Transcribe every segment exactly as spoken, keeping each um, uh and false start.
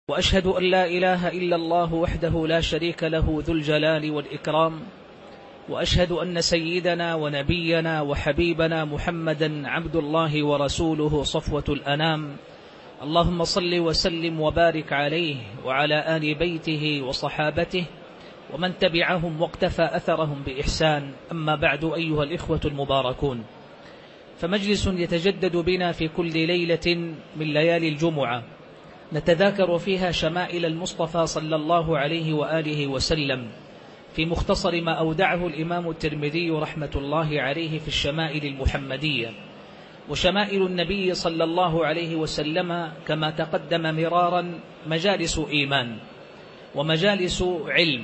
وأشهد أن لا إله إلا الله وحده لا شريك له ذو الجلال والإكرام، وأشهد أن سيدنا ونبينا وحبيبنا محمدا عبد الله ورسوله صفوة الأنام. اللهم صل وسلم وبارك عليه وعلى آل بيته وصحابته ومن تبعهم واقتفى أثرهم بإحسان. أما بعد، أيها الإخوة المباركون، فمجلس يتجدد بنا في كل ليلة من ليالي الجمعة نتذاكر فيها شمائل المصطفى صلى الله عليه وآله وسلم في مختصر ما أودعه الإمام الترمذي رحمة الله عليه في الشمائل المحمدية. وشمائل النبي صلى الله عليه وسلم كما تقدم مرارا مجالس إيمان ومجالس علم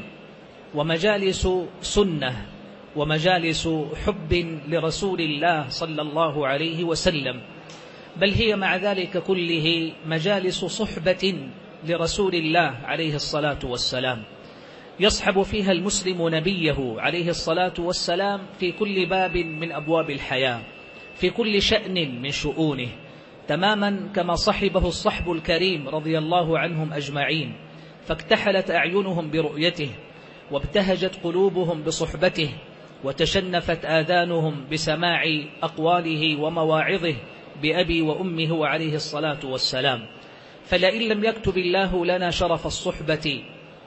ومجالس سنة ومجالس حب لرسول الله صلى الله عليه وسلم، بل هي مع ذلك كله مجالس صحبة لرسول الله عليه الصلاة والسلام، يصحب فيها المسلم نبيه عليه الصلاة والسلام في كل باب من أبواب الحياة، في كل شأن من شؤونه، تماما كما صحبه الصحب الكريم رضي الله عنهم أجمعين، فاكتحلت أعينهم برؤيته، وابتهجت قلوبهم بصحبته، وتشنفت آذانهم بسماع أقواله ومواعظه بأبي وأمه عليه الصلاة والسلام. فلئن لم يكتب الله لنا شرف الصحبة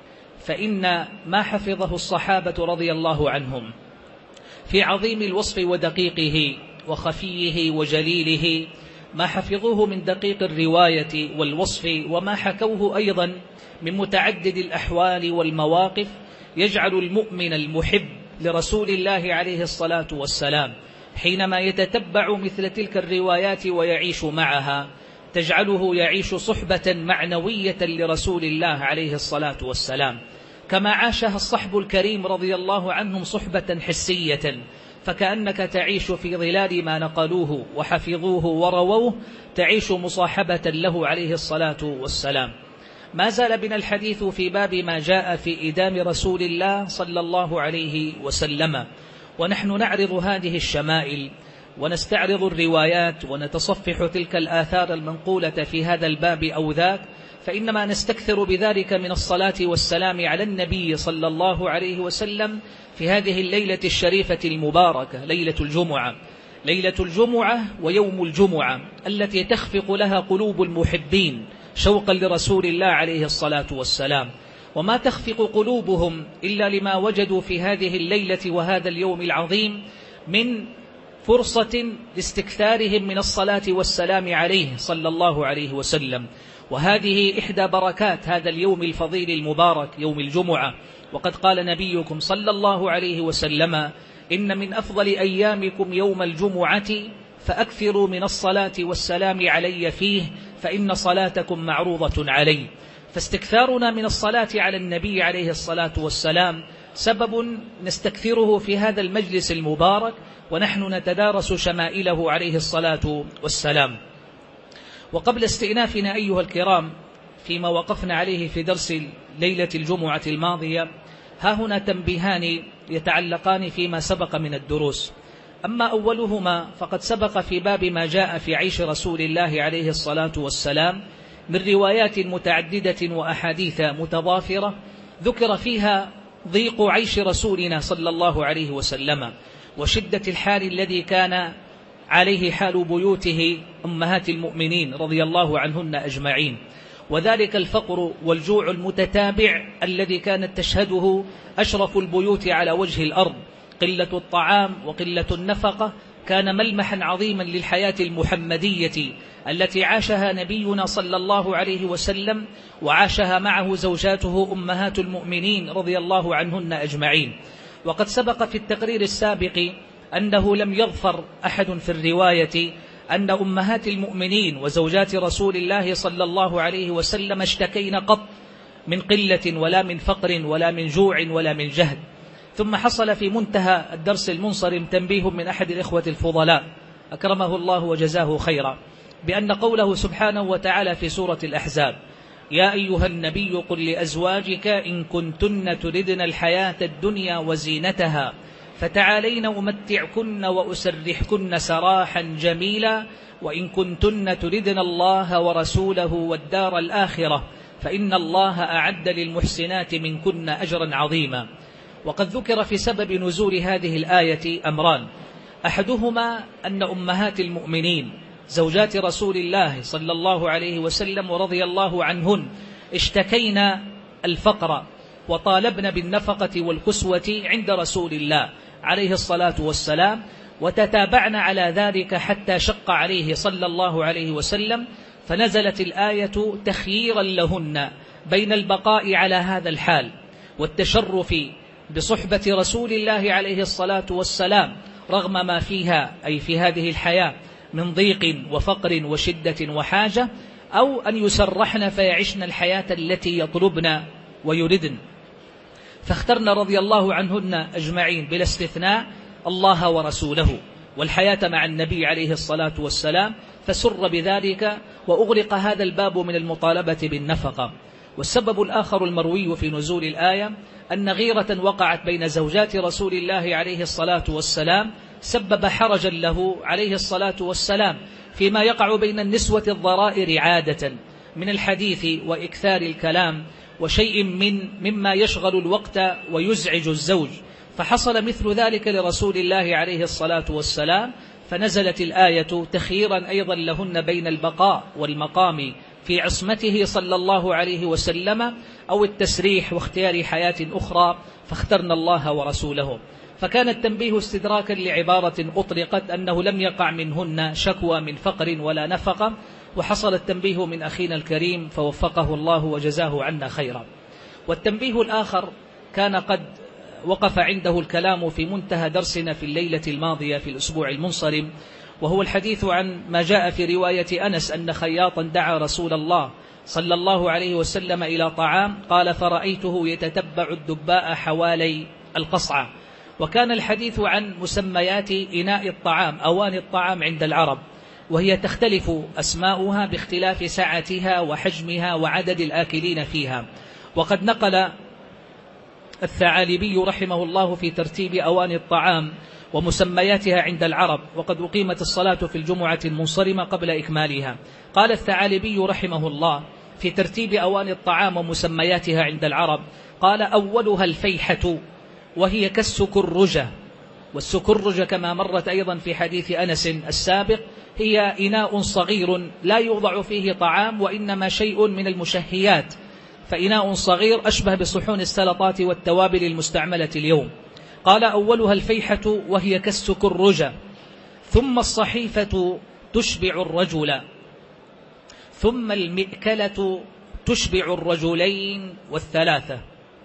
فإن ما حفظه الصحابة رضي الله عنهم في عظيم الوصف ودقيقه وخفيه وجليله، ما حفظوه من دقيق الرواية والوصف، وما حكوه أيضا من متعدد الأحوال والمواقف، يجعل المؤمن المحب لرسول الله عليه الصلاة والسلام حينما يتتبع مثل تلك الروايات ويعيش معها تجعله يعيش صحبة معنوية لرسول الله عليه الصلاة والسلام، كما عاشها الصحب الكريم رضي الله عنهم صحبة حسية، فكأنك تعيش في ظلال ما نقلوه وحفظوه ورووه، تعيش مصاحبة له عليه الصلاة والسلام. ما زال بنا الحديث في باب ما جاء في إدام رسول الله صلى الله عليه وسلم، ونحن نعرض هذه الشمائل ونستعرض الروايات ونتصفح تلك الآثار المنقولة في هذا الباب أو ذاك، فإنما نستكثر بذلك من الصلاة والسلام على النبي صلى الله عليه وسلم في هذه الليلة الشريفة المباركة، ليلة الجمعة، ليلة الجمعة ويوم الجمعة التي تخفق لها قلوب المحبين شوقا لرسول الله عليه الصلاة والسلام، وما تخفق قلوبهم إلا لما وجدوا في هذه الليلة وهذا اليوم العظيم من فرصة لاستكثارهم من الصلاة والسلام عليه صلى الله عليه وسلم. وهذه إحدى بركات هذا اليوم الفضيل المبارك يوم الجمعة، وقد قال نبيكم صلى الله عليه وسلم: إن من أفضل أيامكم يوم الجمعة فأكثروا من الصلاة والسلام علي فيه فإن صلاتكم معروضة علي. فاستكثارنا من الصلاة على النبي عليه الصلاة والسلام سبب نستكثره في هذا المجلس المبارك ونحن نتدارس شمائله عليه الصلاة والسلام. وقبل استئنافنا أيها الكرام فيما وقفنا عليه في درس ليلة الجمعة الماضية، ها هنا تنبيهان يتعلقان فيما سبق من الدروس. أما أولهما فقد سبق في باب ما جاء في عيش رسول الله عليه الصلاة والسلام من روايات متعددة وأحاديث متضافرة، ذكر فيها ضيق عيش رسولنا صلى الله عليه وسلم وشدة الحال الذي كان عليه حال بيوته أمهات المؤمنين رضي الله عنهن أجمعين، وذلك الفقر والجوع المتتابع الذي كانت تشهده أشرف البيوت على وجه الأرض، قلة الطعام وقلة النفقة كان ملمحا عظيما للحياة المحمدية التي عاشها نبينا صلى الله عليه وسلم وعاشها معه زوجاته أمهات المؤمنين رضي الله عنهن أجمعين. وقد سبق في التقرير السابق أنه لم يظفر أحد في الرواية أن أمهات المؤمنين وزوجات رسول الله صلى الله عليه وسلم اشتكين قط من قلة ولا من فقر ولا من جوع ولا من جهد. ثم حصل في منتهى الدرس المنصرم تنبيه من أحد الإخوة الفضلاء أكرمه الله وجزاه خيرا بأن قوله سبحانه وتعالى في سورة الأحزاب: يا أيها النبي قل لأزواجك إن كنتن تردن الحياة الدنيا وزينتها فتعالين أمتعكن وأسرحكن سراحا جميلا وإن كنتن تردن الله ورسوله والدار الآخرة فإن الله أعد للمحسنات منكن أجرا عظيما. وقد ذكر في سبب نزول هذه الآية أمران، أحدهما أن أمهات المؤمنين زوجات رسول الله صلى الله عليه وسلم ورضي الله عنهن اشتكينا الفقر وطالبن بالنفقة والكسوة عند رسول الله عليه الصلاة والسلام، وتتابعن على ذلك حتى شق عليه صلى الله عليه وسلم، فنزلت الآية تخييرا لهن بين البقاء على هذا الحال والتشرف بصحبة رسول الله عليه الصلاة والسلام رغم ما فيها أي في هذه الحياة من ضيق وفقر وشدة وحاجة، أو أن يسرحن فيعشن الحياة التي يطلبن ويردن. فاخترن رضي الله عنهن أجمعين بلا استثناء الله ورسوله والحياة مع النبي عليه الصلاة والسلام، فسر بذلك وأغلق هذا الباب من المطالبة بالنفقة. والسبب الآخر المروي في نزول الآية أن غيرة وقعت بين زوجات رسول الله عليه الصلاة والسلام سبب حرجا له عليه الصلاة والسلام فيما يقع بين النسوة الضرائر عادة من الحديث وإكثار الكلام وشيء من مما يشغل الوقت ويزعج الزوج، فحصل مثل ذلك لرسول الله عليه الصلاة والسلام، فنزلت الآية تخييرا أيضا لهن بين البقاء والمقام في عصمته صلى الله عليه وسلم أو التسريح واختيار حياة أخرى، فاخترنا الله ورسوله. فكان التنبيه استدراكا لعبارة أطلقت أنه لم يقع منهن شكوى من فقر ولا نفقة، وحصل التنبيه من أخينا الكريم فوفقه الله وجزاه عنا خيرا. والتنبيه الآخر كان قد وقف عنده الكلام في منتهى درسنا في الليلة الماضية في الأسبوع المنصرم، وهو الحديث عن ما جاء في رواية أنس أن خياطا دعا رسول الله صلى الله عليه وسلم إلى طعام، قال فرأيته يتتبع الدباء حوالي القصعة. وكان الحديث عن مسميات إناء الطعام أواني الطعام عند العرب، وهي تختلف أسماؤها باختلاف سعتها وحجمها وعدد الآكلين فيها. وقد نقل الثعالبي رحمه الله في ترتيب أواني الطعام ومسمياتها عند العرب، وقد أقيمت الصلاة في الجمعة المنصرمة قبل إكمالها. قال الثعالبي رحمه الله في ترتيب أواني الطعام ومسمياتها عند العرب، قال أولها الفيحة وهي كالسكرجة، والسكرجة كما مرت أيضا في حديث أنس السابق هي إناء صغير لا يوضع فيه طعام وإنما شيء من المشهيات، فإناء صغير أشبه بصحون السلطات والتوابل المستعملة اليوم. قال أولها الفيحة وهي كالسكرجة، ثم الصحيفة تشبع الرجل، ثم المئكلة تشبع الرجلين والثلاثة،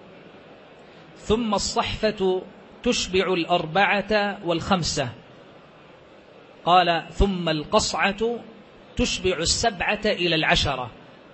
ثم الصحفة تشبع الأربعة والخمسة. قال ثم القصعة تشبع السبعة إلى العشرة،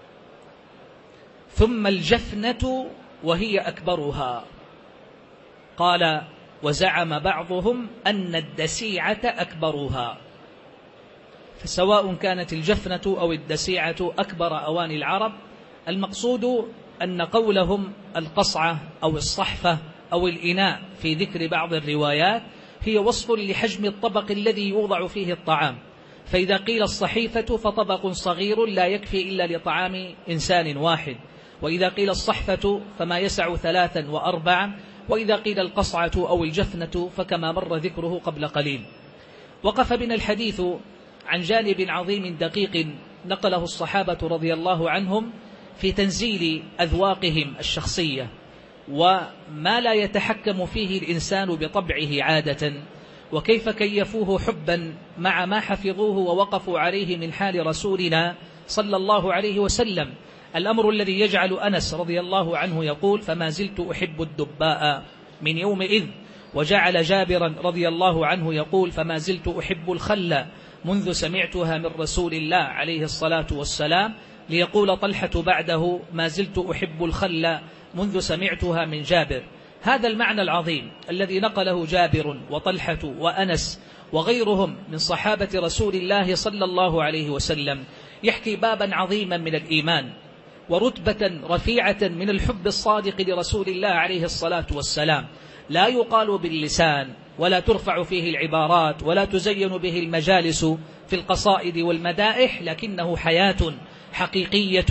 ثم الجفنة وهي أكبرها. قال وزعم بعضهم أن الدسيعة أكبرها، فسواء كانت الجفنة أو الدسيعة أكبر أواني العرب، المقصود أن قولهم القصعة أو الصحفة أو الإناء في ذكر بعض الروايات هي وصف لحجم الطبق الذي يوضع فيه الطعام. فإذا قيل الصحيفة فطبق صغير لا يكفي إلا لطعام إنسان واحد، وإذا قيل الصحفة فما يسع ثلاثا وأربعا، وإذا قيل القصعة أو الجفنة فكما مر ذكره قبل قليل. وقف بنا الحديث عن جانب عظيم دقيق نقله الصحابة رضي الله عنهم في تنزيل أذواقهم الشخصية وما لا يتحكم فيه الإنسان بطبعه عادة، وكيف كيفوه حبا مع ما حفظوه ووقفوا عليه من حال رسولنا صلى الله عليه وسلم، الأمر الذي يجعل أنس رضي الله عنه يقول فما زلت أحب الدباء من يومئذ، وجعل جابرا رضي الله عنه يقول فما زلت أحب الخل منذ سمعتها من رسول الله عليه الصلاة والسلام، ليقول طلحة بعده ما زلت أحب الخل منذ سمعتها من جابر. هذا المعنى العظيم الذي نقله جابر وطلحة وأنس وغيرهم من صحابة رسول الله صلى الله عليه وسلم يحكي بابا عظيما من الإيمان ورتبة رفيعة من الحب الصادق لرسول الله عليه الصلاة والسلام، لا يقال باللسان ولا ترفع فيه العبارات ولا تزين به المجالس في القصائد والمدائح، لكنه حياة حقيقية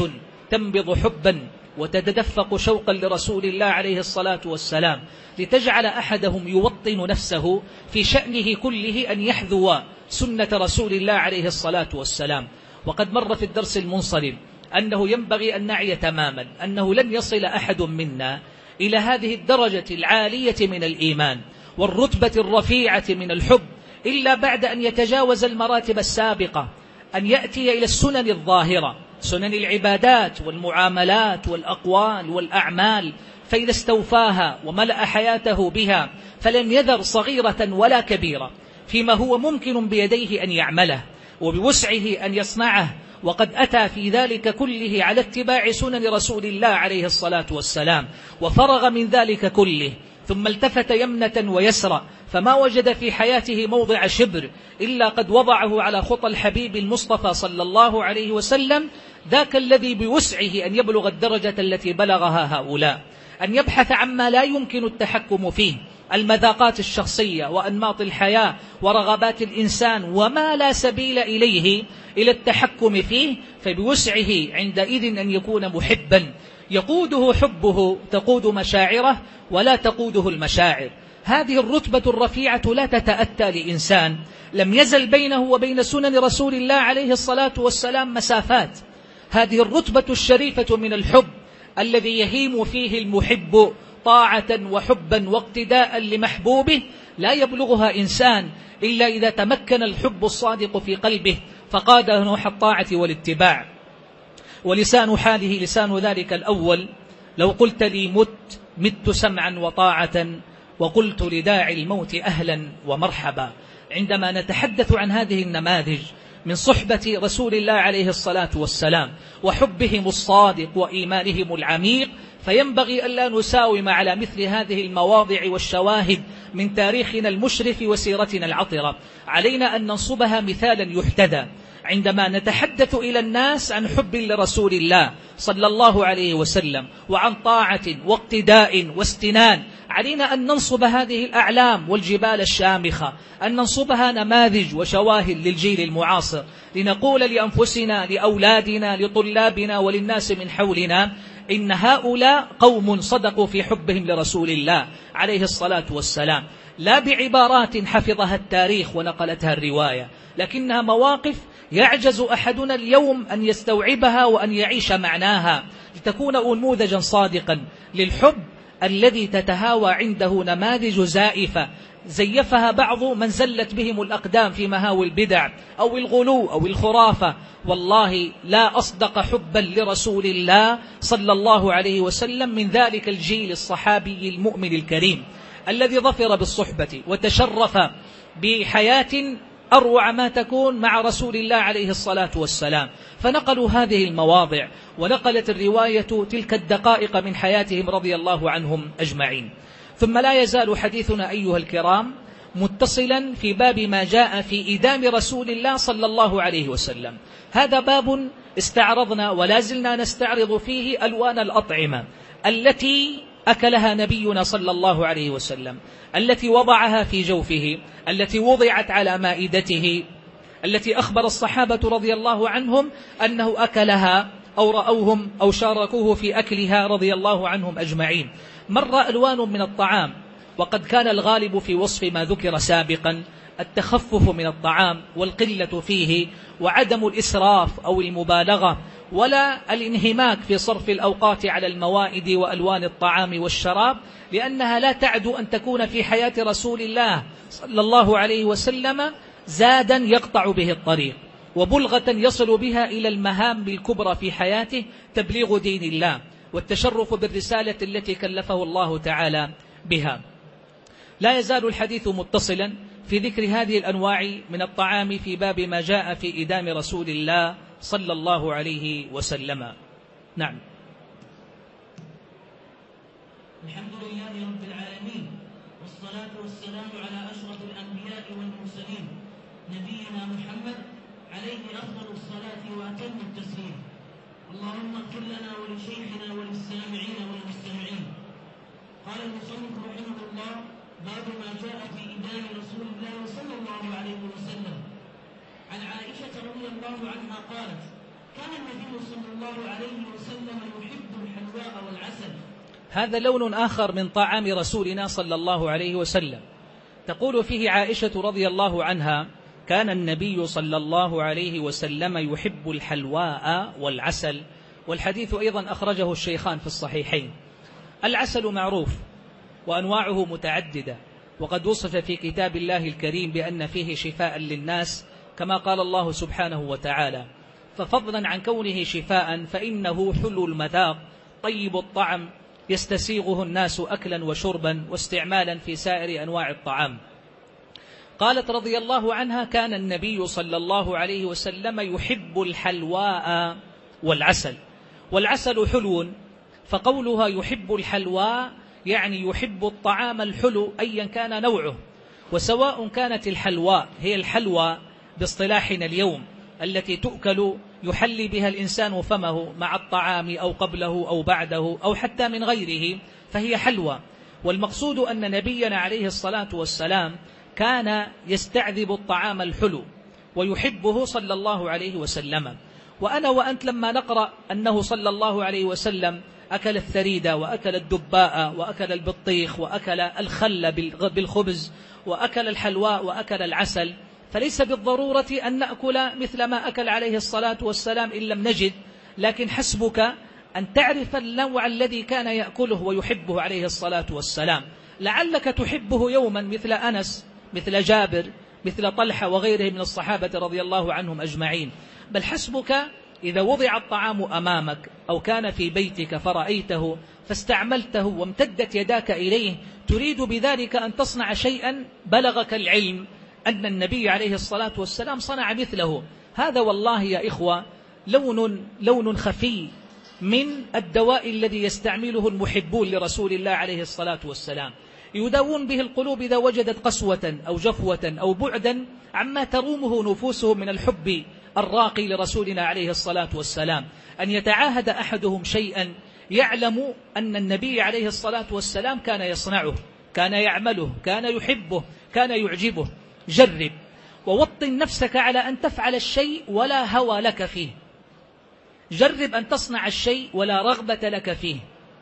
تنبض حبا وتتدفق شوقا لرسول الله عليه الصلاة والسلام، لتجعل أحدهم يوطن نفسه في شأنه كله أن يحذو سنة رسول الله عليه الصلاة والسلام. وقد مر في الدرس المنصرم أنه ينبغي أن نعي تماما أنه لن يصل أحد منا إلى هذه الدرجة العالية من الإيمان والرتبة الرفيعة من الحب إلا بعد أن يتجاوز المراتب السابقة، أن يأتي إلى السنن الظاهرة، سنن العبادات والمعاملات والأقوال والأعمال، فإذا استوفاها وملأ حياته بها فلم يذر صغيرة ولا كبيرة فيما هو ممكن بيديه أن يعمله وبوسعه أن يصنعه، وقد أتى في ذلك كله على اتباع سنن رسول الله عليه الصلاة والسلام، وفرغ من ذلك كله ثم التفت يمنة ويسرى فما وجد في حياته موضع شبر إلا قد وضعه على خطى الحبيب المصطفى صلى الله عليه وسلم، ذاك الذي بوسعه أن يبلغ الدرجة التي بلغها هؤلاء، أن يبحث عما لا يمكن التحكم فيه، المذاقات الشخصية وأنماط الحياة ورغبات الإنسان وما لا سبيل إليه إلى التحكم فيه، فبوسعه عندئذ أن يكون محبا يقوده حبه، تقود مشاعره ولا تقوده المشاعر. هذه الرتبة الرفيعة لا تتأتى لإنسان لم يزل بينه وبين سنن رسول الله عليه الصلاة والسلام مسافات. هذه الرتبة الشريفة من الحب الذي يهيم فيه المحب طاعة وحبا واقتداء لمحبوبه لا يبلغها إنسان إلا إذا تمكن الحب الصادق في قلبه فقاده نحو الطاعة والاتباع. ولسان حاله لسان ذلك الأول: لو قلت لي مت مت سمعا وطاعة، وقلت لداعي الموت أهلا ومرحبا. عندما نتحدث عن هذه النماذج من صحبة رسول الله عليه الصلاة والسلام وحبهم الصادق وإيمانهم العميق، فينبغي ألا نساوم على مثل هذه المواضع والشواهد من تاريخنا المشرف وسيرتنا العطرة. علينا أن ننصبها مثالا يحتذى عندما نتحدث إلى الناس عن حب لرسول الله صلى الله عليه وسلم وعن طاعة واقتداء واستنان. علينا أن ننصب هذه الأعلام والجبال الشامخة، أن ننصبها نماذج وشواهد للجيل المعاصر، لنقول لأنفسنا لأولادنا لطلابنا وللناس من حولنا إن هؤلاء قوم صدقوا في حبهم لرسول الله عليه الصلاة والسلام، لا بعبارات حفظها التاريخ ونقلتها الرواية، لكنها مواقف يعجز أحدنا اليوم أن يستوعبها وأن يعيش معناها، لتكون أنموذجا صادقا للحب الذي تتهاوى عنده نماذج زائفة زيفها بعض من زلت بهم الأقدام في مهاوي البدع أو الغلو أو الخرافة. والله لا أصدق حبا لرسول الله صلى الله عليه وسلم من ذلك الجيل الصحابي المؤمن الكريم الذي ظفر بالصحبة وتشرف بحياة أروع ما تكون مع رسول الله عليه الصلاة والسلام، فنقلوا هذه المواضع ونقلت الرواية تلك الدقائق من حياتهم رضي الله عنهم أجمعين. ثم لا يزال حديثنا أيها الكرام متصلا في باب ما جاء في إدام رسول الله صلى الله عليه وسلم. هذا باب استعرضنا ولا زلنا نستعرض فيه ألوان الأطعمة التي أكلها نبينا صلى الله عليه وسلم، التي وضعها في جوفه، التي وضعت على مائدته، التي أخبر الصحابة رضي الله عنهم أنه أكلها أو رأوهم أو شاركوه في أكلها رضي الله عنهم أجمعين. مر ألوان من الطعام، وقد كان الغالب في وصف ما ذكر سابقا التخفف من الطعام والقلة فيه وعدم الإسراف أو المبالغة ولا الانهماك في صرف الأوقات على الموائد وألوان الطعام والشراب، لأنها لا تعد أن تكون في حياة رسول الله صلى الله عليه وسلم زادا يقطع به الطريق وبلغة يصل بها إلى المهام الكبرى في حياته، تبليغ دين الله والتشرف بالرسالة التي كلفه الله تعالى بها. لا يزال الحديث متصلا في ذكر هذه الأنواع من الطعام في باب ما جاء في إدام رسول الله صلى الله عليه وسلم. نعم. الحمد لله رب العالمين، والصلاة والسلام على أشرف الأنبياء والمرسلين نبينا محمد عليه أفضل الصلاة وأتم التسليم. اللهم اغفر لنا ولشيخنا وللسامعين والمستمعين. قال المصنف رحمه الله: باب ما جاء في إدام رسول الله صلى الله عليه وسلم. عن عائشة رضي الله عنها قالت: كان النبي صلى الله عليه وسلم يحب الحلواء والعسل. هذا لون آخر من طعام رسولنا صلى الله عليه وسلم. تقول فيه عائشة رضي الله عنها: كان النبي صلى الله عليه وسلم يحب الحلواء والعسل. والحديث أيضا أخرجه الشيخان في الصحيحين. العسل معروف وأنواعه متعددة، وقد وصف في كتاب الله الكريم بأن فيه شفاء للناس كما قال الله سبحانه وتعالى. ففضلا عن كونه شفاء فإنه حلو المذاق طيب الطعم يستسيغه الناس أكلا وشربا واستعمالا في سائر أنواع الطعام. قالت رضي الله عنها: كان النبي صلى الله عليه وسلم يحب الحلواء والعسل. والعسل حلو، فقولها يحب الحلواء يعني يحب الطعام الحلو أيا كان نوعه، وسواء كانت الحلواء هي الحلوى باصطلاحنا اليوم التي تؤكل يحلي بها الإنسان فمه مع الطعام أو قبله أو بعده أو حتى من غيره، فهي حلوى. والمقصود أن نبينا عليه الصلاة والسلام كان يستعذب الطعام الحلو ويحبه صلى الله عليه وسلم. وأنا وأنت لما نقرأ أنه صلى الله عليه وسلم أكل الثريدة وأكل الدباء وأكل البطيخ وأكل الخل بالخبز وأكل الحلواء وأكل العسل، فليس بالضرورة أن نأكل مثل ما أكل عليه الصلاة والسلام إن لم نجد، لكن حسبك أن تعرف النوع الذي كان يأكله ويحبه عليه الصلاة والسلام. لعلك تحبه يوما مثل أنس، مثل جابر، مثل طلحة وغيره من الصحابة رضي الله عنهم أجمعين. بل حسبك إذا وضع الطعام أمامك أو كان في بيتك فرأيته فاستعملته وامتدت يداك إليه تريد بذلك أن تصنع شيئا بلغك العلم أن النبي عليه الصلاة والسلام صنع مثله. هذا والله يا إخوة لون لون خفي من الدواء الذي يستعمله المحبون لرسول الله عليه الصلاة والسلام، يداوون به القلوب إذا وجدت قسوة أو جفوة أو بعدا عما ترومه نفوسهم من الحب الراقي لرسولنا عليه الصلاة والسلام. أن يتعاهد أحدهم شيئا يعلم أن النبي عليه الصلاة والسلام كان يصنعه، كان يعمله، كان يحبه، كان يعجبه. جرب ووطن نفسك على أن تفعل الشيء ولا هوى لك فيه. جرب أن تصنع الشيء ولا رغبة لك فيه.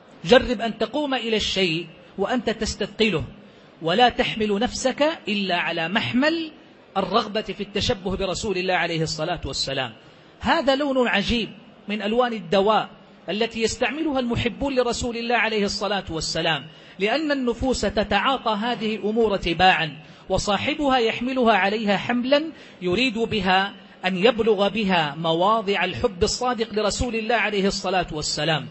جرب أن تقوم إلى الشيء وأنت تستثقله، ولا تحمل نفسك إلا على محمل الرغبة في التشبه برسول الله عليه الصلاة والسلام. هذا لون عجيب من ألوان الدواء التي يستعملها المحبون لرسول الله عليه الصلاة والسلام، لأن النفوس تتعاطى هذه الأمور تباعا، وصاحبها يحملها عليها حملا يريد بها أن يبلغ بها مواضع الحب الصادق لرسول الله عليه الصلاة والسلام.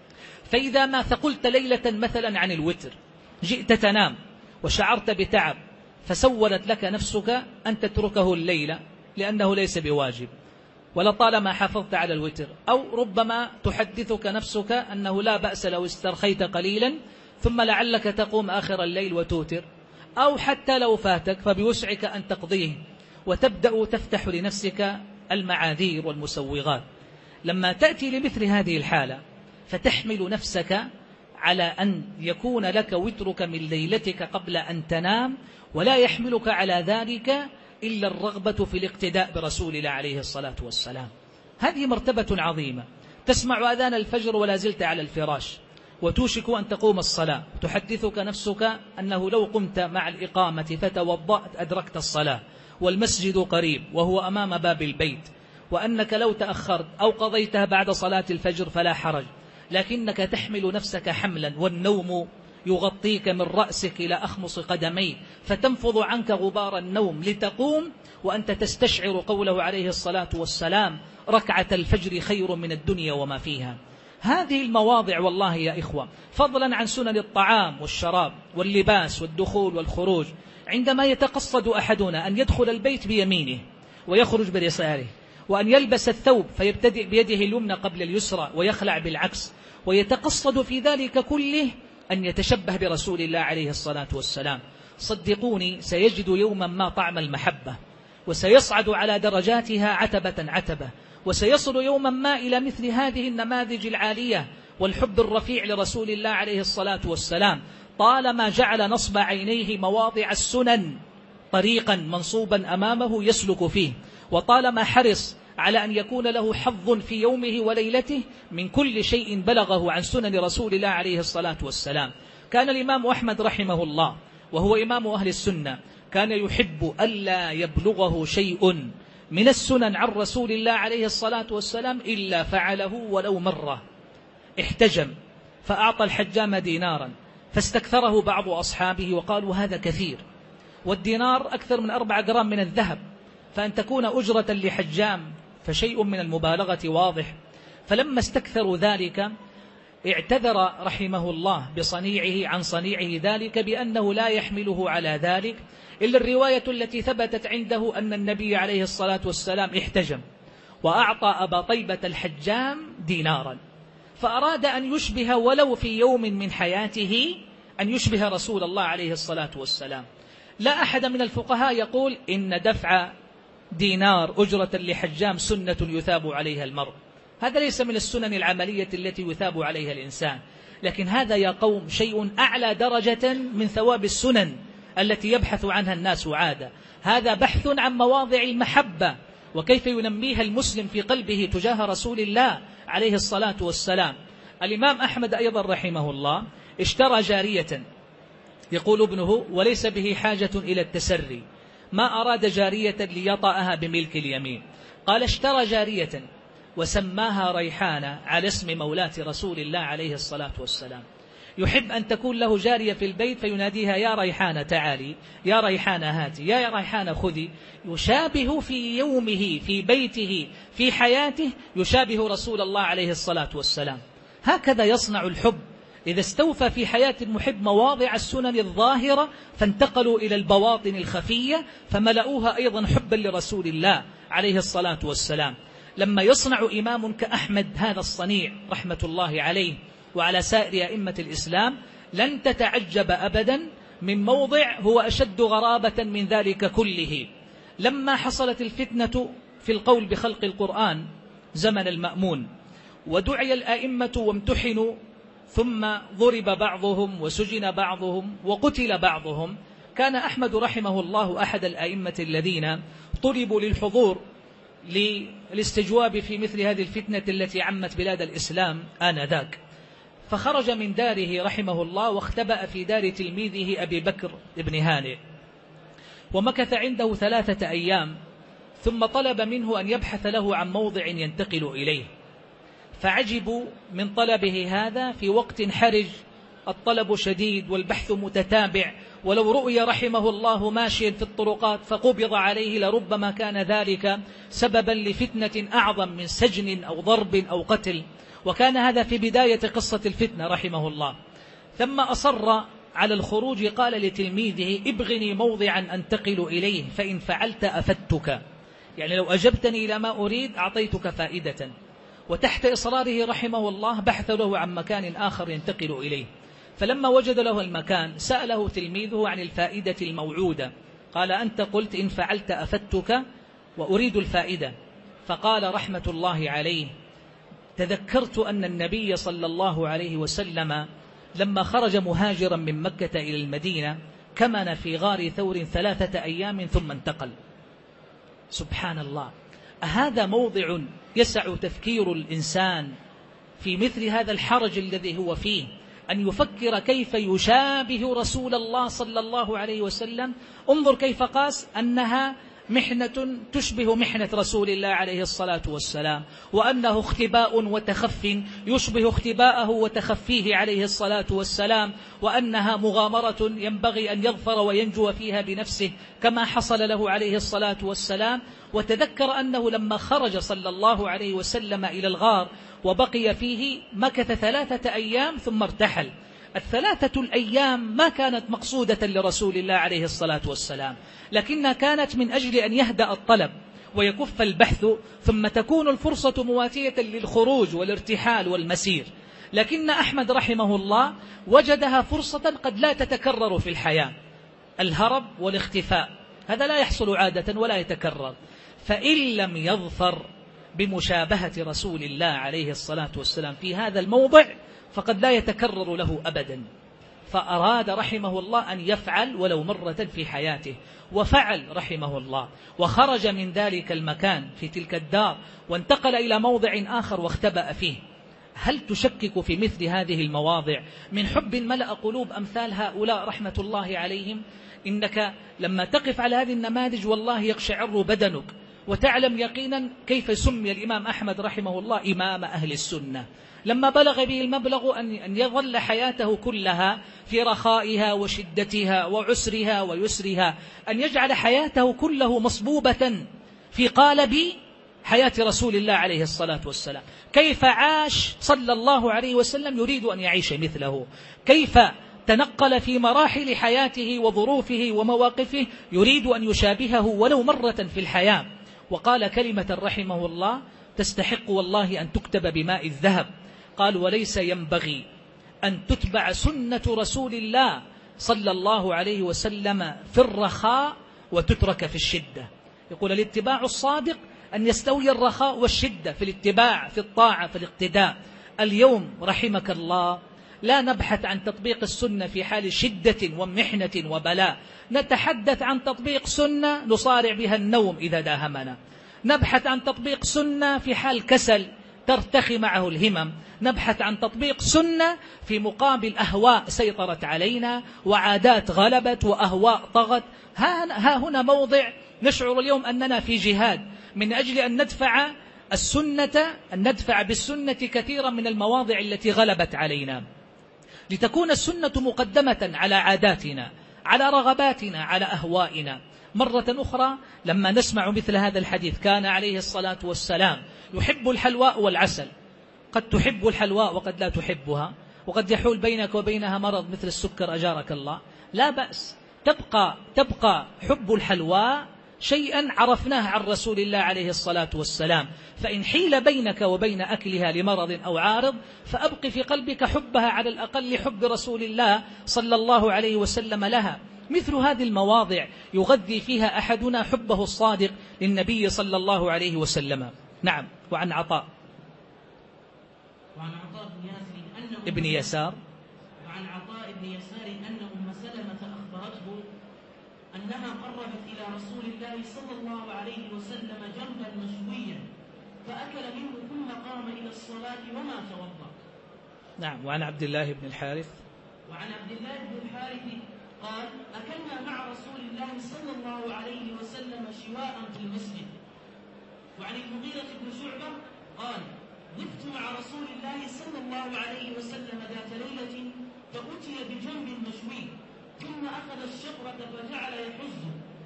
فإذا ما ثقلت ليلة مثلا عن الوتر، جئت تنام وشعرت بتعب، فسولت لك نفسك أن تتركه الليلة لأنه ليس بواجب، ولطالما حافظت على الوتر، أو ربما تحدثك نفسك أنه لا بأس لو استرخيت قليلا ثم لعلك تقوم آخر الليل وتوتر، أو حتى لو فاتك فبوسعك أن تقضيه، وتبدأ تفتح لنفسك المعاذير والمسوغات. لما تأتي لمثل هذه الحالة فتحمل نفسك على أن يكون لك وترك من ليلتك قبل أن تنام، ولا يحملك على ذلك إلا الرغبة في الاقتداء برسول الله عليه الصلاة والسلام. هذه مرتبة عظيمة. تسمع أذان الفجر ولا زلت على الفراش، وتوشك أن تقوم الصلاة، تحدثك نفسك أنه لو قمت مع الإقامة فتوضأت أدركت الصلاة، والمسجد قريب وهو أمام باب البيت، وأنك لو تأخرت أو قضيتها بعد صلاة الفجر فلا حرج، لكنك تحمل نفسك حملا، والنوم يغطيك من رأسك إلى أخمص قدميك، فتنفض عنك غبار النوم لتقوم وأنت تستشعر قوله عليه الصلاة والسلام: ركعة الفجر خير من الدنيا وما فيها. هذه المواضع والله يا إخوة، فضلا عن سنن الطعام والشراب واللباس والدخول والخروج، عندما يتقصد أحدنا أن يدخل البيت بيمينه ويخرج بيساره، وأن يلبس الثوب فيبتدئ بيده اليمنى قبل اليسرى ويخلع بالعكس، ويتقصد في ذلك كله أن يتشبه برسول الله عليه الصلاة والسلام، صدقوني سيجد يوما ما طعم المحبة، وسيصعد على درجاتها عتبة عتبة، وسيصل يوما ما إلى مثل هذه النماذج العالية والحب الرفيع لرسول الله عليه الصلاة والسلام، طالما جعل نصب عينيه مواضع السنن طريقا منصوبا أمامه يسلك فيه، وطالما حرص على أن يكون له حظ في يومه وليلته من كل شيء بلغه عن سنن رسول الله عليه الصلاة والسلام. كان الإمام أحمد رحمه الله وهو إمام أهل السنة كان يحب ألا يبلغه شيء من السنن عن رسول الله عليه الصلاة والسلام إلا فعله ولو مرة. احتجم فأعطى الحجام دينارا فاستكثره بعض أصحابه وقالوا هذا كثير، والدينار أكثر من أربعة جرام من الذهب، فأن تكون أجرة لحجام فشيء من المبالغة واضح. فلما استكثروا ذلك اعتذر رحمه الله بصنيعه عن صنيعه ذلك بأنه لا يحمله على ذلك إلا الرواية التي ثبتت عنده أن النبي عليه الصلاة والسلام احتجم وأعطى أبا طيبة الحجام دينارا، فأراد أن يشبه ولو في يوم من حياته أن يشبه رسول الله عليه الصلاة والسلام. لا أحد من الفقهاء يقول إن دفع دينار أجرة لحجام سنة يثاب عليها المرء، هذا ليس من السنن العملية التي يثاب عليها الإنسان، لكن هذا يا قوم شيء أعلى درجة من ثواب السنن التي يبحث عنها الناس عادة. هذا بحث عن مواضع المحبة وكيف ينميها المسلم في قلبه تجاه رسول الله عليه الصلاة والسلام. الإمام أحمد أيضا رحمه الله اشترى جارية، يقول ابنه وليس به حاجة إلى التسري، ما أراد جارية ليطأها بملك اليمين، قال اشترى جارية وسماها ريحانة على اسم مولاة رسول الله عليه الصلاة والسلام. يحب أن تكون له جارية في البيت فيناديها يا ريحانة تعالي، يا ريحانة هاتي، يا ريحانة خذي، يشابه في يومه في بيته في حياته يشابه رسول الله عليه الصلاة والسلام. هكذا يصنع الحب، إذا استوفى في حياة المحب مواضع السنن الظاهرة فانتقلوا إلى البواطن الخفية فملأوها أيضا حبا لرسول الله عليه الصلاة والسلام. لما يصنع إمام كأحمد هذا الصنيع رحمة الله عليه وعلى سائر أئمة الإسلام لن تتعجب أبدا من موضع هو أشد غرابة من ذلك كله. لما حصلت الفتنة في القول بخلق القرآن زمن المأمون ودعي الأئمة وامتحنوا ثم ضرب بعضهم وسجن بعضهم وقتل بعضهم، كان أحمد رحمه الله أحد الأئمة الذين طلبوا للحضور للاستجواب في مثل هذه الفتنة التي عمت بلاد الإسلام آنذاك، فخرج من داره رحمه الله واختبأ في دار تلميذه أبي بكر بن هانئ ومكث عنده ثلاثة أيام، ثم طلب منه أن يبحث له عن موضع ينتقل إليه، فعجبوا من طلبه هذا في وقت حرج، الطلب شديد والبحث متتابع، ولو رؤي رحمه الله ماشيا في الطرقات فقبض عليه لربما كان ذلك سببا لفتنة أعظم من سجن أو ضرب أو قتل، وكان هذا في بداية قصة الفتنة رحمه الله. ثم أصر على الخروج، قال لتلميذه ابغني موضعا أنتقل إليه فإن فعلت أفدتك، يعني لو أجبتني إلى ما أريد أعطيتك فائدة. وتحت إصراره رحمه الله بحث له عن مكان آخر ينتقل إليه، فلما وجد له المكان سأله تلميذه عن الفائدة الموعودة، قال أنت قلت إن فعلت أفدتك وأريد الفائدة، فقال رحمة الله عليه تذكرت أن النبي صلى الله عليه وسلم لما خرج مهاجرا من مكة إلى المدينة كمن في غار ثور ثلاثة أيام ثم انتقل. سبحان الله، هذا موضع يسع تفكير الإنسان في مثل هذا الحرج الذي هو فيه أن يفكر كيف يشابه رسول الله صلى الله عليه وسلم. انظر كيف قاس أنها محنة تشبه محنة رسول الله عليه الصلاة والسلام، وأنه اختباء وتخف يشبه اختباءه وتخفيه عليه الصلاة والسلام، وأنها مغامرة ينبغي أن يظفر وينجو فيها بنفسه كما حصل له عليه الصلاة والسلام. وتذكر أنه لما خرج صلى الله عليه وسلم إلى الغار وبقي فيه مكث ثلاثة أيام ثم ارتحل. الثلاثة الأيام ما كانت مقصودة لرسول الله عليه الصلاة والسلام، لكنها كانت من أجل أن يهدأ الطلب ويكف البحث ثم تكون الفرصة مواتية للخروج والارتحال والمسير. لكن أحمد رحمه الله وجدها فرصة قد لا تتكرر في الحياة، الهرب والاختفاء هذا لا يحصل عادة ولا يتكرر، فإن لم يظفر بمشابهة رسول الله عليه الصلاة والسلام في هذا الموضع فقد لا يتكرر له أبدا. فأراد رحمه الله أن يفعل ولو مرة في حياته، وفعل رحمه الله، وخرج من ذلك المكان في تلك الدار وانتقل إلى موضع آخر واختبأ فيه. هل تشكك في مثل هذه المواضع من حب ملأ قلوب أمثال هؤلاء رحمة الله عليهم؟ إنك لما تقف على هذه النماذج والله يقشعر بدنك، وتعلم يقينا كيف سمي الإمام أحمد رحمه الله إمام أهل السنة، لما بلغ به المبلغ أن يظل حياته كلها في رخائها وشدتها وعسرها ويسرها، أن يجعل حياته كله مصبوبة في قالب حياة رسول الله عليه الصلاة والسلام. كيف عاش صلى الله عليه وسلم يريد أن يعيش مثله، كيف تنقل في مراحل حياته وظروفه ومواقفه يريد أن يشابهه ولو مرة في الحياة. وقال كلمة رحمه الله تستحق والله أن تكتب بماء الذهب، قال: وليس ينبغي أن تتبع سنة رسول الله صلى الله عليه وسلم في الرخاء وتترك في الشدة. يقول: الاتباع الصادق أن يستوي الرخاء والشدة في الاتباع، في الطاعة، في الاقتداء. اليوم رحمك الله لا نبحث عن تطبيق السنة في حال شدة ومحنة وبلاء، نتحدث عن تطبيق سنة نصارع بها النوم إذا داهمنا، نبحث عن تطبيق سنة في حال كسل ترتخي معه الهمم، نبحث عن تطبيق سنة في مقابل أهواء سيطرت علينا وعادات غلبت وأهواء طغت. ها هنا موضع نشعر اليوم أننا في جهاد من أجل أن ندفع السنة، أن ندفع بالسنة كثيرا من المواضع التي غلبت علينا، لتكون السنة مقدمة على عاداتنا، على رغباتنا، على أهوائنا. مرة أخرى لما نسمع مثل هذا الحديث، كان عليه الصلاة والسلام يحب الحلواء والعسل. قد تحب الحلواء وقد لا تحبها، وقد يحول بينك وبينها مرض مثل السكر أجارك الله، لا بأس، تبقى, تبقى حب الحلواء شيئا عرفناه عن رسول الله عليه الصلاة والسلام، فإن حيل بينك وبين أكلها لمرض أو عارض فأبق في قلبك حبها على الأقل حب رسول الله صلى الله عليه وسلم لها. مثل هذه المواضع يغذي فيها أحدنا حبه الصادق للنبي صلى الله عليه وسلم. نعم. وعن عطاء وعن عطاء بن ياسر أنه ابن يسار وعن عطاء بن يسار أن أم سلمة أخبرته أنها قربت إلى رسول الله صلى الله عليه وسلم جنبا مشويا فأكل منه ثم قام إلى الصلاة وما توضأ. نعم. وعن عبد الله بن الحارث وعن عبد الله بن الحارث قال: أكلنا مع رسول الله صلى الله عليه وسلم شواء في المسجد. وعن المغيرة بن شعبة قال: ضفت مع رسول الله صلى الله عليه وسلم ذات ليلة فأتي بجنب مشوي ثم أخذ الشقرة فجعل يحز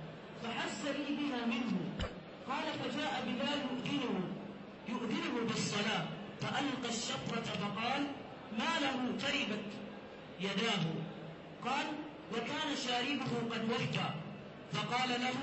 فحس لي بها منه. قال: فجاء بلال يؤذنه يؤذنه بالصلاة فألقى الشقرة فقال: ما له تربت يداه. قال: وكان شاربه قد وفى. فقال له: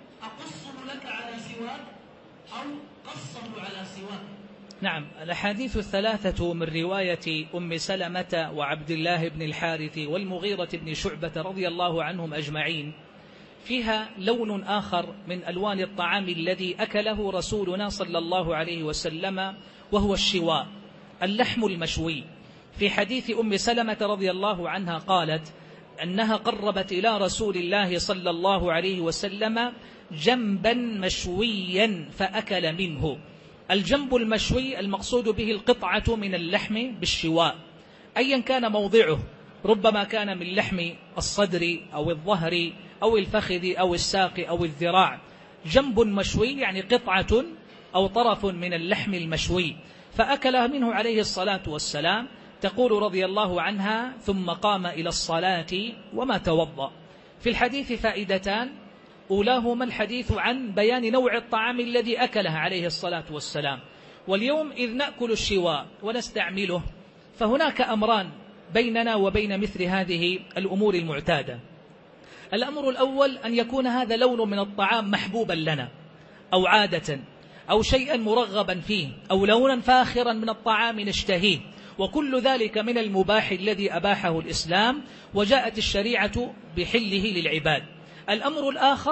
أقصه لك على سواك أو قصه على سواك. نعم. الأحاديث الثلاثة من رواية أم سلمة وعبد الله بن الحارث والمغيرة بن شعبة رضي الله عنهم أجمعين فيها لون آخر من ألوان الطعام الذي أكله رسولنا صلى الله عليه وسلم، وهو الشواء، اللحم المشوي. في حديث أم سلمة رضي الله عنها قالت أنها قربت إلى رسول الله صلى الله عليه وسلم جنبا مشويا فأكل منه. الجنب المشوي المقصود به القطعة من اللحم بالشواء أيا كان موضعه، ربما كان من لحم الصدر أو الظهر أو الفخذ أو الساق أو الذراع. جنب مشوي يعني قطعة أو طرف من اللحم المشوي، فأكل منه عليه الصلاة والسلام. تقول رضي الله عنها: ثم قام إلى الصلاة وما توضأ. في الحديث فائدتان، أولاهما الحديث عن بيان نوع الطعام الذي أكله عليه الصلاة والسلام. واليوم إذ نأكل الشواء ونستعمله فهناك أمران بيننا وبين مثل هذه الأمور المعتادة. الأمر الأول أن يكون هذا لون من الطعام محبوبا لنا أو عادة أو شيئا مرغبا فيه أو لونا فاخرا من الطعام نشتهيه، وكل ذلك من المباح الذي أباحه الإسلام وجاءت الشريعة بحله للعباد. الأمر الآخر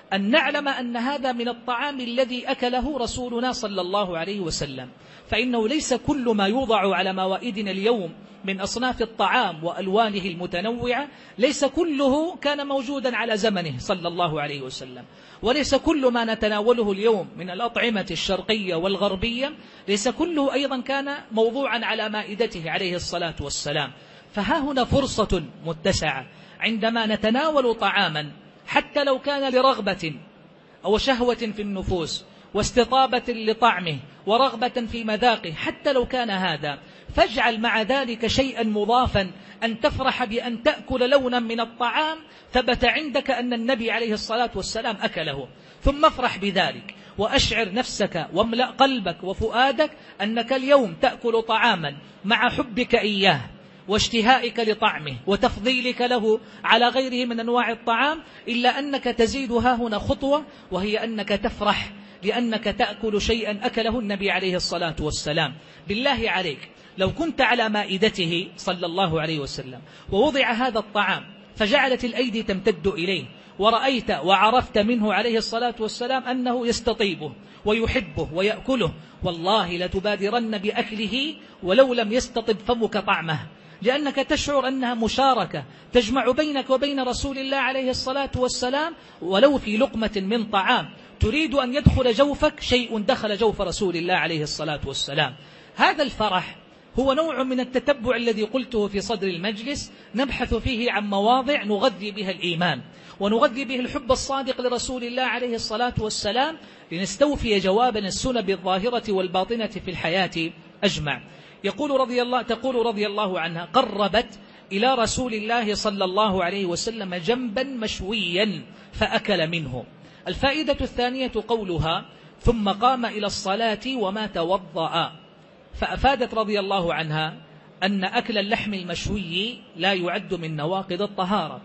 أن نعلم أن هذا من الطعام الذي أكله رسولنا صلى الله عليه وسلم، فإنه ليس كل ما يوضع على موائدنا اليوم من أصناف الطعام وألوانه المتنوعة ليس كله كان موجودا على زمنه صلى الله عليه وسلم، وليس كل ما نتناوله اليوم من الأطعمة الشرقية والغربية ليس كله أيضا كان موضوعا على مائدته عليه الصلاة والسلام. فها هنا فرصة متسعة عندما نتناول طعاما حتى لو كان لرغبة أو شهوة في النفوس واستطابة لطعمه ورغبة في مذاقه، حتى لو كان هذا، فاجعل مع ذلك شيئا مضافا أن تفرح بأن تأكل لونا من الطعام ثبت عندك أن النبي عليه الصلاة والسلام أكله، ثم افرح بذلك وأشعر نفسك واملأ قلبك وفؤادك أنك اليوم تأكل طعاما مع حبك إياه واشتهائك لطعمه وتفضيلك له على غيره من أنواع الطعام، إلا أنك تزيدها هنا خطوة، وهي أنك تفرح لأنك تأكل شيئا أكله النبي عليه الصلاة والسلام. بالله عليك لو كنت على مائدته صلى الله عليه وسلم ووضع هذا الطعام فجعلت الأيدي تمتد إليه ورأيت وعرفت منه عليه الصلاة والسلام أنه يستطيبه ويحبه ويأكله، والله لتبادرن بأكله ولو لم يستطب فمك طعمه، لأنك تشعر أنها مشاركة تجمع بينك وبين رسول الله عليه الصلاة والسلام، ولو في لقمة من طعام تريد أن يدخل جوفك شيء دخل جوف رسول الله عليه الصلاة والسلام. هذا الفرح هو نوع من التتبع الذي قلته في صدر المجلس، نبحث فيه عن مواضع نغذي بها الإيمان ونغذي به الحب الصادق لرسول الله عليه الصلاة والسلام، لنستوفي جوابنا السنب الظاهرة والباطنة في الحياة أجمع. يقول رضي الله تقول رضي الله عنها: قربت إلى رسول الله صلى الله عليه وسلم جنبا مشويا فأكل منه. الفائدة الثانية قولها: ثم قام إلى الصلاة وما توضأ، فأفادت رضي الله عنها أن أكل اللحم المشوي لا يعد من نواقض الطهارة،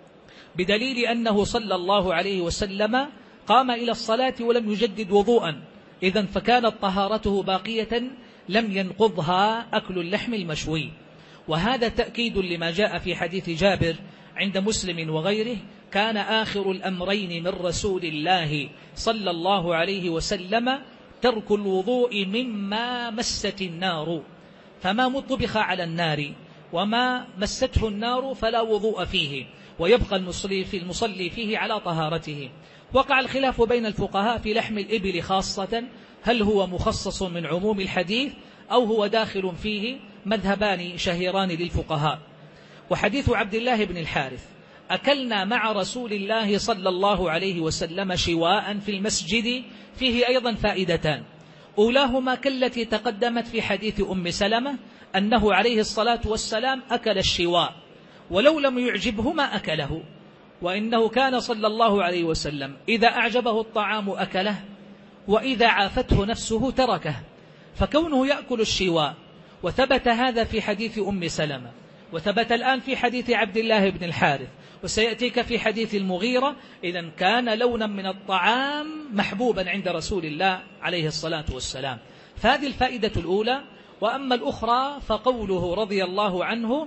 بدليل أنه صلى الله عليه وسلم قام إلى الصلاة ولم يجدد وضوءا، إذن فكانت طهارته باقية لم ينقضها أكل اللحم المشوي. وهذا تأكيد لما جاء في حديث جابر عند مسلم وغيره: كان آخر الأمرين من رسول الله صلى الله عليه وسلم ترك الوضوء مما مست النار، فما مطبخ على النار وما مسته النار فلا وضوء فيه، ويبقى المصلي في المصلي فيه على طهارته. وقع الخلاف بين الفقهاء في لحم الإبل خاصة، هل هو مخصص من عموم الحديث أو هو داخل فيه؟ مذهبان شهيران للفقهاء. وحديث عبد الله بن الحارث: أكلنا مع رسول الله صلى الله عليه وسلم شواء في المسجد، فيه أيضا فائدتان: أولاهما كالتي تقدمت في حديث أم سلمة أنه عليه الصلاة والسلام أكل الشواء ولو لم يعجبه ما أكله، وإنه كان صلى الله عليه وسلم إذا أعجبه الطعام أكله وإذا عافته نفسه تركه. فكونه يأكل الشواء، وثبت هذا في حديث أم سلمة، وثبت الآن في حديث عبد الله بن الحارث، وسيأتيك في حديث المغيرة، إذن كان لونا من الطعام محبوبا عند رسول الله عليه الصلاة والسلام. فهذه الفائدة الأولى. وأما الأخرى فقوله رضي الله عنه: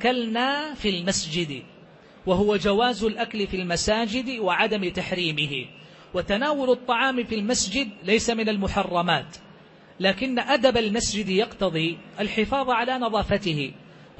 أكلنا في المسجد، وهو جواز الأكل في المساجد وعدم تحريمه. وتناول الطعام في المسجد ليس من المحرمات، لكن أدب المسجد يقتضي الحفاظ على نظافته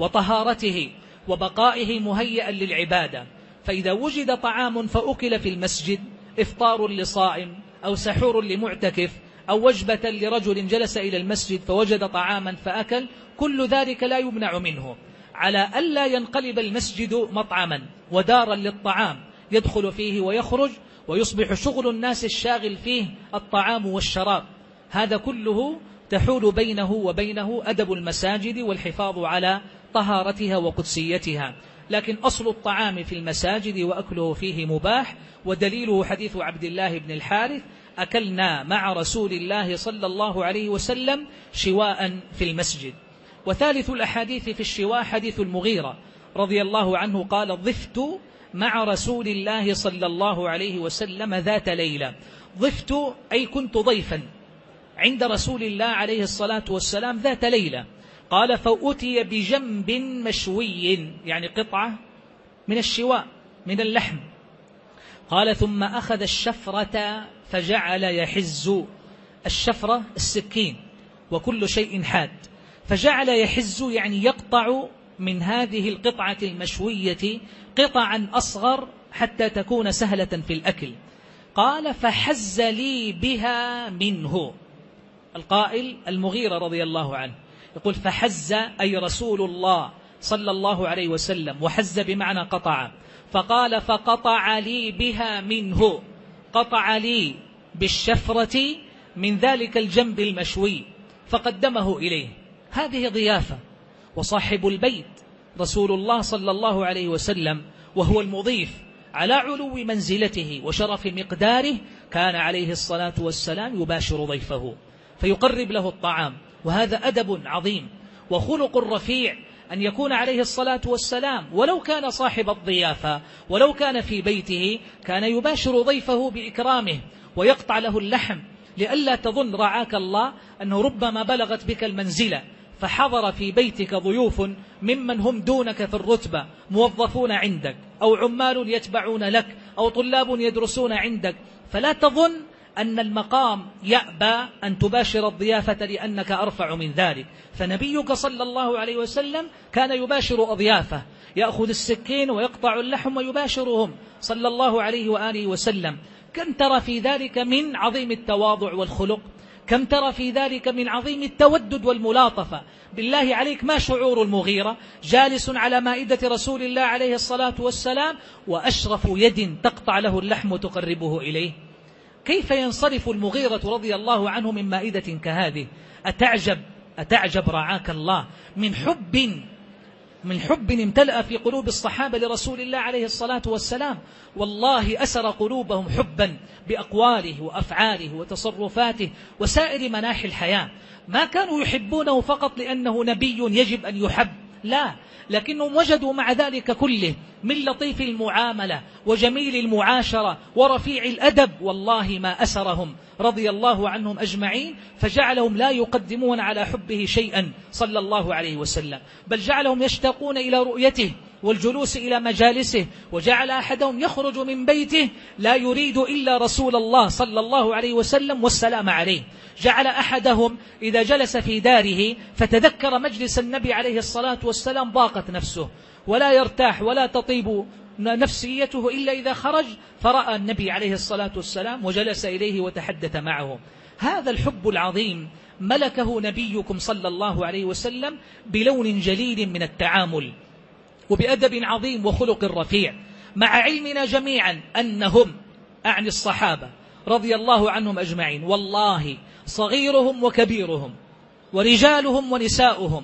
وطهارته وبقائه مهيئا للعبادة. فإذا وجد طعام فأكل في المسجد، إفطار لصائم أو سحور لمعتكف أو وجبة لرجل جلس إلى المسجد فوجد طعاما فأكل، كل ذلك لا يمنع منه، على ألا ينقلب المسجد مطعما ودارا للطعام يدخل فيه ويخرج ويصبح شغل الناس الشاغل فيه الطعام والشراب. هذا كله تحول بينه وبينه أدب المساجد والحفاظ على طهارتها وقدسيتها. لكن أصل الطعام في المساجد وأكله فيه مباح، ودليله حديث عبد الله بن الحارث: أكلنا مع رسول الله صلى الله عليه وسلم شواء في المسجد. وثالث الأحاديث في الشواء حديث المغيرة رضي الله عنه قال: ضفت مع رسول الله صلى الله عليه وسلم ذات ليلة. ضفت أي كنت ضيفا عند رسول الله عليه الصلاة والسلام ذات ليلة. قال: فأتي بجنب مشوي، يعني قطعة من الشواء من اللحم. قال ثم أخذ الشفرة فجعل يحز. الشفرة السكين وكل شيء حاد، فجعل يحز يعني يقطع من هذه القطعة المشوية قطعا أصغر حتى تكون سهلة في الأكل. قال فحز لي بها منه. القائل المغيرة رضي الله عنه يقول فحز أي رسول الله صلى الله عليه وسلم، وحز بمعنى قطع، فقال فقطع لي بها منه، قطع لي بالشفرة من ذلك الجنب المشوي فقدمه إليه. هذه ضيافة، وصاحب البيت رسول الله صلى الله عليه وسلم وهو المضيف على علو منزلته وشرف مقداره كان عليه الصلاة والسلام يباشر ضيفه فيقرب له الطعام، وهذا أدب عظيم وخلق رفيع أن يكون عليه الصلاة والسلام ولو كان صاحب الضيافة ولو كان في بيته كان يباشر ضيفه بإكرامه ويقطع له اللحم، لئلا تظن رعاك الله أنه ربما بلغت بك المنزلة فحضر في بيتك ضيوف ممن هم دونك في الرتبة، موظفون عندك أو عمال يتبعون لك أو طلاب يدرسون عندك، فلا تظن أن المقام يأبى أن تباشر الضيافة لأنك أرفع من ذلك. فنبيك صلى الله عليه وسلم كان يباشر أضيافه، يأخذ السكين ويقطع اللحم ويباشرهم صلى الله عليه وآله وسلم. كم ترى في ذلك من عظيم التواضع والخلق، كم ترى في ذلك من عظيم التودد والملاطفة. بالله عليك ما شعور المغيرة جالس على مائدة رسول الله عليه الصلاة والسلام وأشرف يد تقطع له اللحم وتقربه إليه؟ كيف ينصرف المغيرة رضي الله عنه من مائدة كهذه؟ أتعجب أتعجب رعاك الله من حب من حب امتلأ في قلوب الصحابة لرسول الله عليه الصلاة والسلام. والله أسر قلوبهم حبا بأقواله وأفعاله وتصرفاته وسائر مناحي الحياة. ما كانوا يحبونه فقط لأنه نبي يجب أن يحب، لا، لكنهم وجدوا مع ذلك كله من لطيف المعاملة وجميل المعاشرة ورفيع الأدب، والله ما أسرهم رضي الله عنهم أجمعين، فجعلهم لا يقدمون على حبه شيئا صلى الله عليه وسلم، بل جعلهم يشتاقون إلى رؤيته والجلوس إلى مجالسه، وجعل أحدهم يخرج من بيته لا يريد إلا رسول الله صلى الله عليه وسلم والسلام عليه. جعل أحدهم إذا جلس في داره فتذكر مجلس النبي عليه الصلاة والسلام ضاقت نفسه ولا يرتاح ولا تطيب نفسيته إلا إذا خرج فرأى النبي عليه الصلاة والسلام وجلس إليه وتحدث معه. هذا الحب العظيم ملكه نبيكم صلى الله عليه وسلم بلون جليل من التعامل وبأدب عظيم وخلق رفيع، مع علمنا جميعا أنهم أعني الصحابة رضي الله عنهم أجمعين والله صغيرهم وكبيرهم ورجالهم ونساؤهم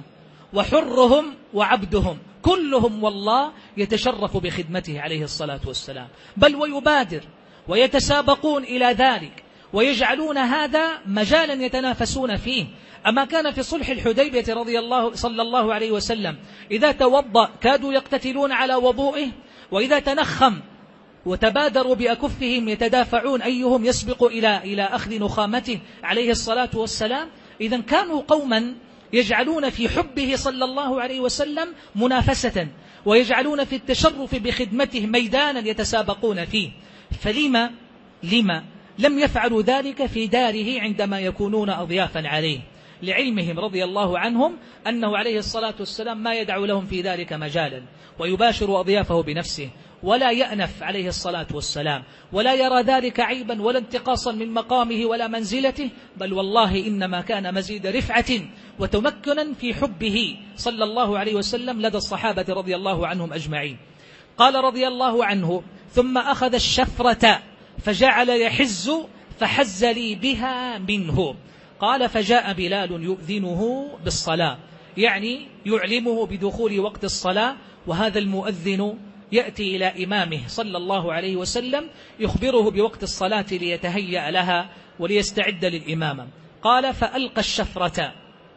وحرهم وعبدهم كلهم والله يتشرف بخدمته عليه الصلاة والسلام، بل ويبادر ويتسابقون إلى ذلك ويجعلون هذا مجالا يتنافسون فيه. أما كان في صلح الحديبية رضي الله صلى الله عليه وسلم إذا توضأ كادوا يقتتلون على وضوئه، وإذا تنخم وتبادروا بأكفهم يتدافعون أيهم يسبق إلى إلى أخذ نخامته عليه الصلاة والسلام. إذن كانوا قوما يجعلون في حبه صلى الله عليه وسلم منافسة، ويجعلون في التشرف بخدمته ميدانا يتسابقون فيه. فلما لما لم يفعلوا ذلك في داره عندما يكونون أضيافا عليه؟ لعلمهم رضي الله عنهم أنه عليه الصلاة والسلام ما يدع لهم في ذلك مجالا، ويباشر أضيافه بنفسه ولا يأنف عليه الصلاة والسلام، ولا يرى ذلك عيبا ولا انتقاصا من مقامه ولا منزلته، بل والله إنما كان مزيد رفعة وتمكنا في حبه صلى الله عليه وسلم لدى الصحابة رضي الله عنهم أجمعين. قال رضي الله عنه ثم أخذ الشفرة فجعل يحز فحز لي بها منه. قال فجاء بلال يؤذنه بالصلاة، يعني يعلمه بدخول وقت الصلاة، وهذا المؤذن يأتي إلى إمامه صلى الله عليه وسلم يخبره بوقت الصلاة ليتهيأ لها وليستعد للإمامة. قال فألقى الشفرة،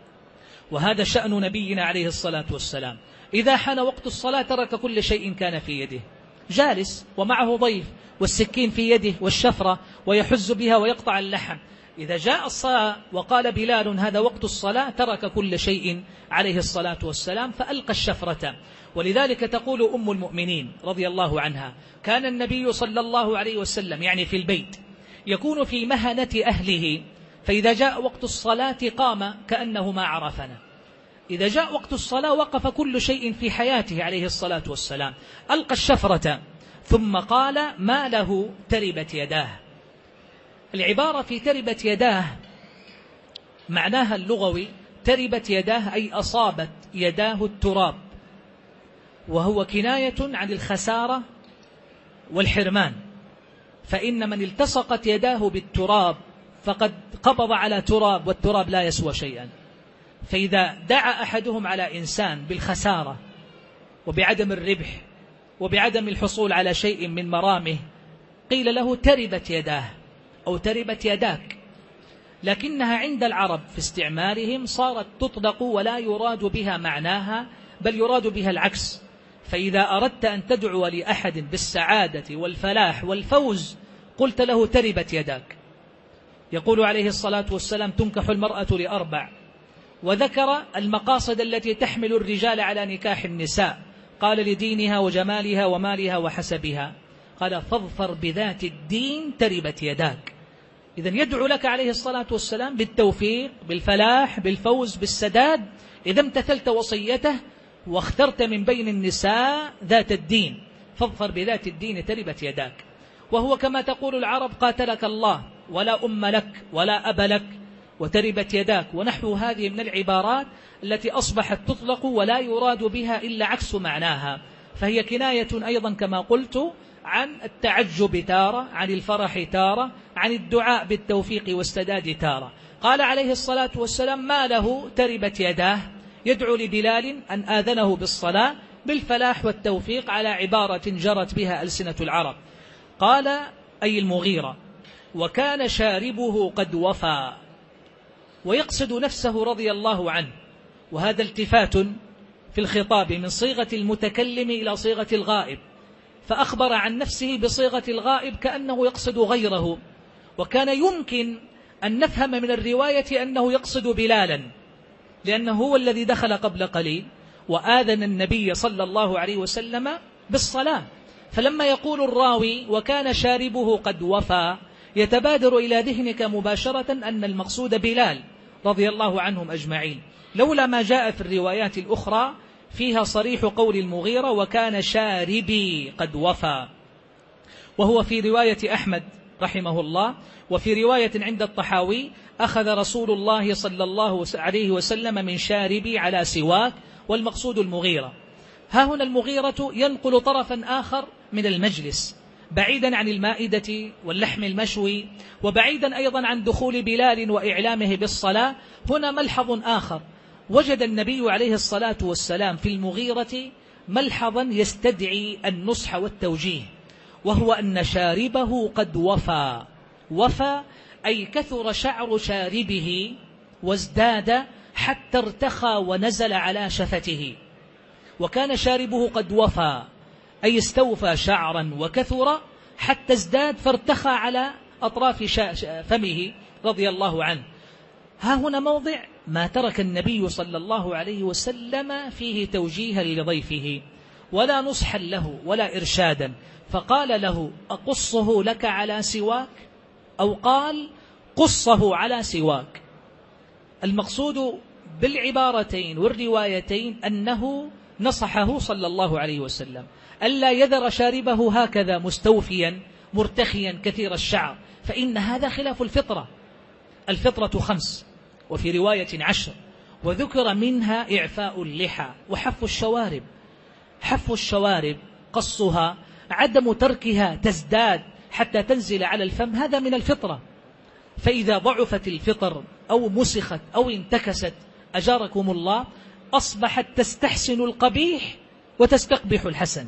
وهذا شأن نبينا عليه الصلاة والسلام، إذا حان وقت الصلاة ترك كل شيء كان في يده، جالس ومعه ضيف والسكين في يده والشفرة ويحز بها ويقطع اللحم، إذا جاء الصلاة وقال بلال هذا وقت الصلاة ترك كل شيء عليه الصلاة والسلام فألقى الشفرة. ولذلك تقول أم المؤمنين رضي الله عنها كان النبي صلى الله عليه وسلم يعني في البيت يكون في مهنة أهله، فإذا جاء وقت الصلاة قام كأنه ما عرفنا. إذا جاء وقت الصلاة وقف كل شيء في حياته عليه الصلاة والسلام، ألقى الشفرة ثم قال ما له تربت يداه. العبارة في تربت يداه معناها اللغوي تربت يداه أي أصابت يداه التراب، وهو كناية عن الخسارة والحرمان، فإن من التصقت يداه بالتراب فقد قبض على تراب، والتراب لا يسوى شيئا. فإذا دعا أحدهم على إنسان بالخسارة وبعدم الربح وبعدم الحصول على شيء من مرامه قيل له تربت يداه أو تربت يداك، لكنها عند العرب في استعمالهم صارت تطلق ولا يراد بها معناها بل يراد بها العكس. فإذا أردت أن تدعو لأحد بالسعادة والفلاح والفوز قلت له تربت يداك. يقول عليه الصلاة والسلام تنكح المرأة لأربع، وذكر المقاصد التي تحمل الرجال على نكاح النساء، قال لدينها وجمالها ومالها وحسبها، قال فاظفر بذات الدين تربت يداك. إذن يدعو لك عليه الصلاة والسلام بالتوفيق بالفلاح بالفوز بالسداد إذا امتثلت وصيته واخترت من بين النساء ذات الدين، فاظفر بذات الدين تربت يداك. وهو كما تقول العرب قاتلك الله ولا أم لك ولا أب لك وتربت يداك، ونحو هذه من العبارات التي أصبحت تطلق ولا يراد بها إلا عكس معناها، فهي كناية أيضا كما قلت عن التعجب تارة، عن الفرح تارة، عن الدعاء بالتوفيق والسداد تارة. قال عليه الصلاة والسلام ما له تربت يداه، يدعو لبلال أن آذنه بالصلاة بالفلاح والتوفيق على عبارة جرت بها ألسنة العرب. قال أي المغيرة وكان شاربه قد وفى، ويقصد نفسه رضي الله عنه، وهذا التفات في الخطاب من صيغة المتكلم إلى صيغة الغائب، فأخبر عن نفسه بصيغة الغائب كأنه يقصد غيره. وكان يمكن أن نفهم من الرواية أنه يقصد بلالا، لأنه هو الذي دخل قبل قليل وآذن النبي صلى الله عليه وسلم بالصلاة. فلما يقول الراوي وكان شاربه قد وفى يتبادر إلى ذهنك مباشرة أن المقصود بلال رضي الله عنهم أجمعين، لولا ما جاء في الروايات الأخرى فيها صريح قول المغيرة وكان شاربي قد وفى، وهو في رواية أحمد رحمه الله. وفي رواية عند الطحاوي أخذ رسول الله صلى الله عليه وسلم من شاربي على سواك، والمقصود المغيرة. ها هنا المغيرة ينقل طرفا آخر من المجلس بعيدا عن المائدة واللحم المشوي، وبعيدا أيضا عن دخول بلال وإعلامه بالصلاة. هنا ملحظ آخر وجد النبي عليه الصلاة والسلام في المغيرة ملحظا يستدعي النصح والتوجيه، وهو أن شاربه قد وفى. وفى أي كثر شعر شاربه وازداد حتى ارتخى ونزل على شفته. وكان شاربه قد وفى أي استوفى شعرا وكثر حتى ازداد فارتخى على أطراف فمه رضي الله عنه. ها هنا موضع ما ترك النبي صلى الله عليه وسلم فيه توجيها لضيفه ولا نصحا له ولا إرشادا، فقال له أقصه لك على سواك، أو قال قصه على سواك. المقصود بالعبارتين والروايتين أنه نصحه صلى الله عليه وسلم ألا يذر شاربه هكذا مستوفيا مرتخيا كثير الشعر، فإن هذا خلاف الفطرة. الفطرة خمس وفي رواية عشر، وذكر منها إعفاء اللحى وحف الشوارب. حف الشوارب قصها، عدم تركها تزداد حتى تنزل على الفم، هذا من الفطرة. فإذا ضعفت الفطر أو مسخت أو انتكست أجاركم الله أصبحت تستحسن القبيح وتستقبح الحسن.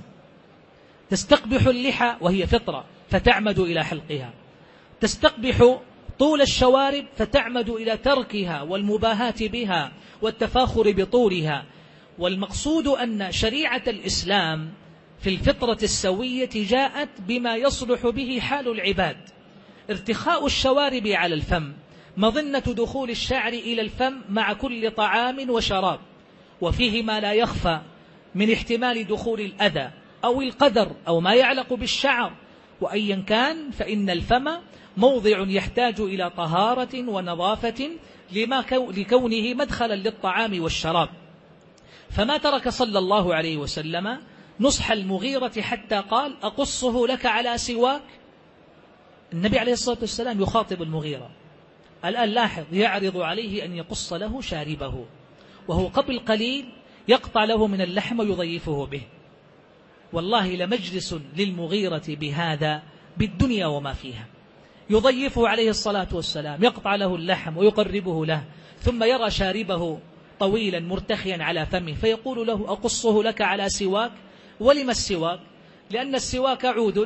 تستقبح اللحى وهي فطرة فتعمد إلى حلقها، تستقبح طول الشوارب فتعمد إلى تركها والمباهاة بها والتفاخر بطولها. والمقصود أن شريعة الإسلام في الفطرة السوية جاءت بما يصلح به حال العباد. ارتخاء الشوارب على الفم مظنة دخول الشعر إلى الفم مع كل طعام وشراب، وفيه ما لا يخفى من احتمال دخول الأذى أو القدر أو ما يعلق بالشعر، وأيا كان فإن الفم موضع يحتاج إلى طهارة ونظافة لما لكونه مدخلا للطعام والشراب. فما ترك صلى الله عليه وسلم نصح المغيرة حتى قال: أقصه لك على سواك. النبي عليه الصلاة والسلام يخاطب المغيرة الآن، لاحظ، يعرض عليه أن يقص له شاربه، وهو قبل قليل يقطع له من اللحم ويضيفه به. والله لمجلس للمغيرة بهذا بالدنيا وما فيها، يضيفه عليه الصلاة والسلام، يقطع له اللحم ويقربه له، ثم يرى شاربه طويلا مرتخيا على فمه فيقول له: أقصه لك على سواك. ولما السواك؟ لأن السواك عود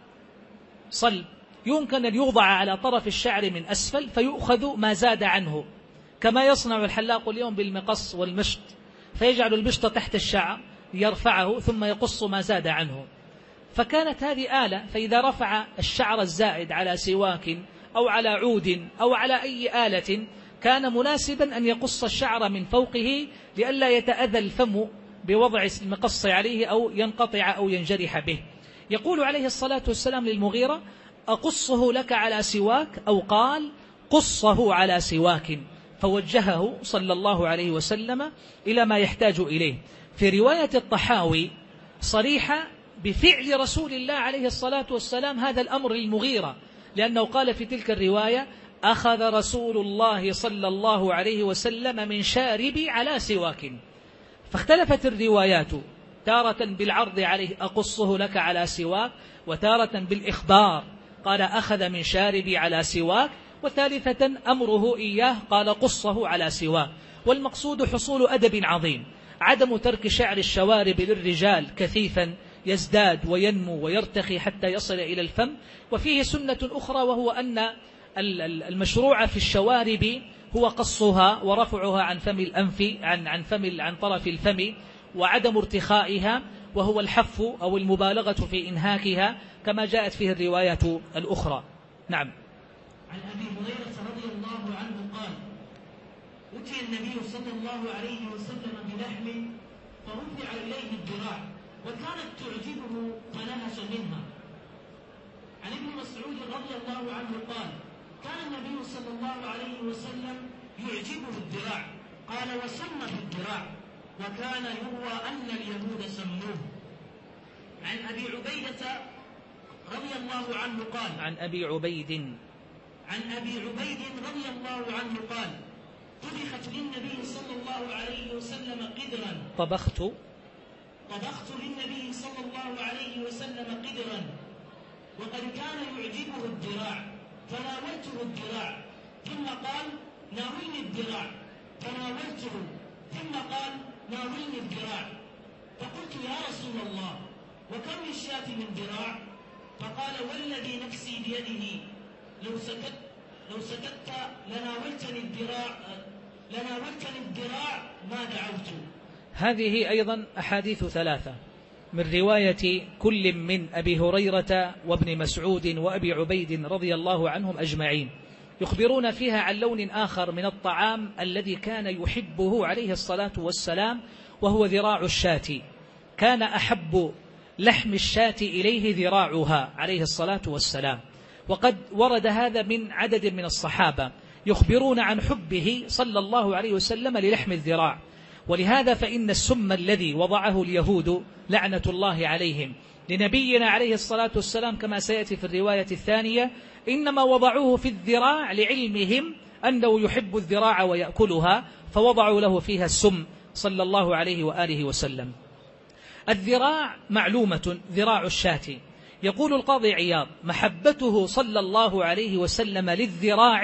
صلب يمكن أن يوضع على طرف الشعر من أسفل فيؤخذ ما زاد عنه، كما يصنع الحلاق اليوم بالمقص والمشط، فيجعل المشط تحت الشعر يرفعه ثم يقص ما زاد عنه. فكانت هذه آلة، فإذا رفع الشعر الزائد على سواك أو على عود أو على أي آلة كان مناسبا أن يقص الشعر من فوقه لئلا يتأذى الفم بوضع المقص عليه أو ينقطع أو ينجرح به. يقول عليه الصلاة والسلام للمغيرة: أقصه لك على سواك، أو قال: قصه على سواك، فوجهه صلى الله عليه وسلم إلى ما يحتاج إليه. في رواية الطحاوي صريحة بفعل رسول الله عليه الصلاة والسلام هذا الأمر للمغيرة، لأنه قال في تلك الرواية: أخذ رسول الله صلى الله عليه وسلم من شاربي على سواك. فاختلفت الروايات، تارة بالعرض عليه: أقصه لك على سواك، وتارة بالإخبار قال: أخذ من شاربي على سواك، وثالثة أمره إياه قال: قصه على سواك. والمقصود حصول أدب عظيم، عدم ترك شعر الشوارب للرجال كثيفا يزداد وينمو ويرتخي حتى يصل إلى الفم. وفيه سنة أخرى، وهو أن المشروع في الشوارب هو قصها ورفعها عن فم الأنف عن عن فم عن طرف الفم، وعدم ارتخائها، وهو الحف أو المبالغة في إنهاكها كما جاءت فيه الروايات الأخرى. نعم. عن أبي هريرة رضي الله عنه قال: أتي النبي صلى الله عليه وسلم بلحم فرفع إليه الذراع وكانت تعجبه فنهش منها. عن ابن مسعود رضي الله عنه قال: كان النبي صلى الله عليه وسلم يعجبه الذراع، قال: وسمى في الذراع، وكان يروى أن اليهود سموه. عن أبي عبيدة رضي الله عنه قال: عن أبي عبيد عن أبي عبيد رضي الله عنه قال: طبخت للنبي صلى الله عليه وسلم قدرا طبخت طبخت للنبي صلى الله عليه وسلم قدرا وقد كان يعجبه الذراع، فناولته الذراع ثم قال: ناولني الذراع، فناولته ثم قال: ناولني الذراع، فقلت: يا رسول الله، وكم للشاة من ذراع؟ فقال: والذي نفسي بيده لو سكت لو سكت لناولتني الذراع لناولتني الذراع ما دعوت. هذه أيضا أحاديث ثلاثة من رواية كل من أبي هريرة وابن مسعود وأبي عبيد رضي الله عنهم أجمعين، يخبرون فيها عن لون آخر من الطعام الذي كان يحبه عليه الصلاة والسلام، وهو ذراع الشاة. كان أحب لحم الشاة إليه ذراعها عليه الصلاة والسلام، وقد ورد هذا من عدد من الصحابة يخبرون عن حبه صلى الله عليه وسلم للحم الذراع. ولهذا فإن السم الذي وضعه اليهود لعنة الله عليهم لنبينا عليه الصلاة والسلام كما سيأتي في الرواية الثانية، إنما وضعوه في الذراع لعلمهم أنه يحب الذراع ويأكلها، فوضعوا له فيها السم صلى الله عليه وآله وسلم. الذراع معلومة، ذراع الشاة. يقول القاضي عياض: محبته صلى الله عليه وسلم للذراع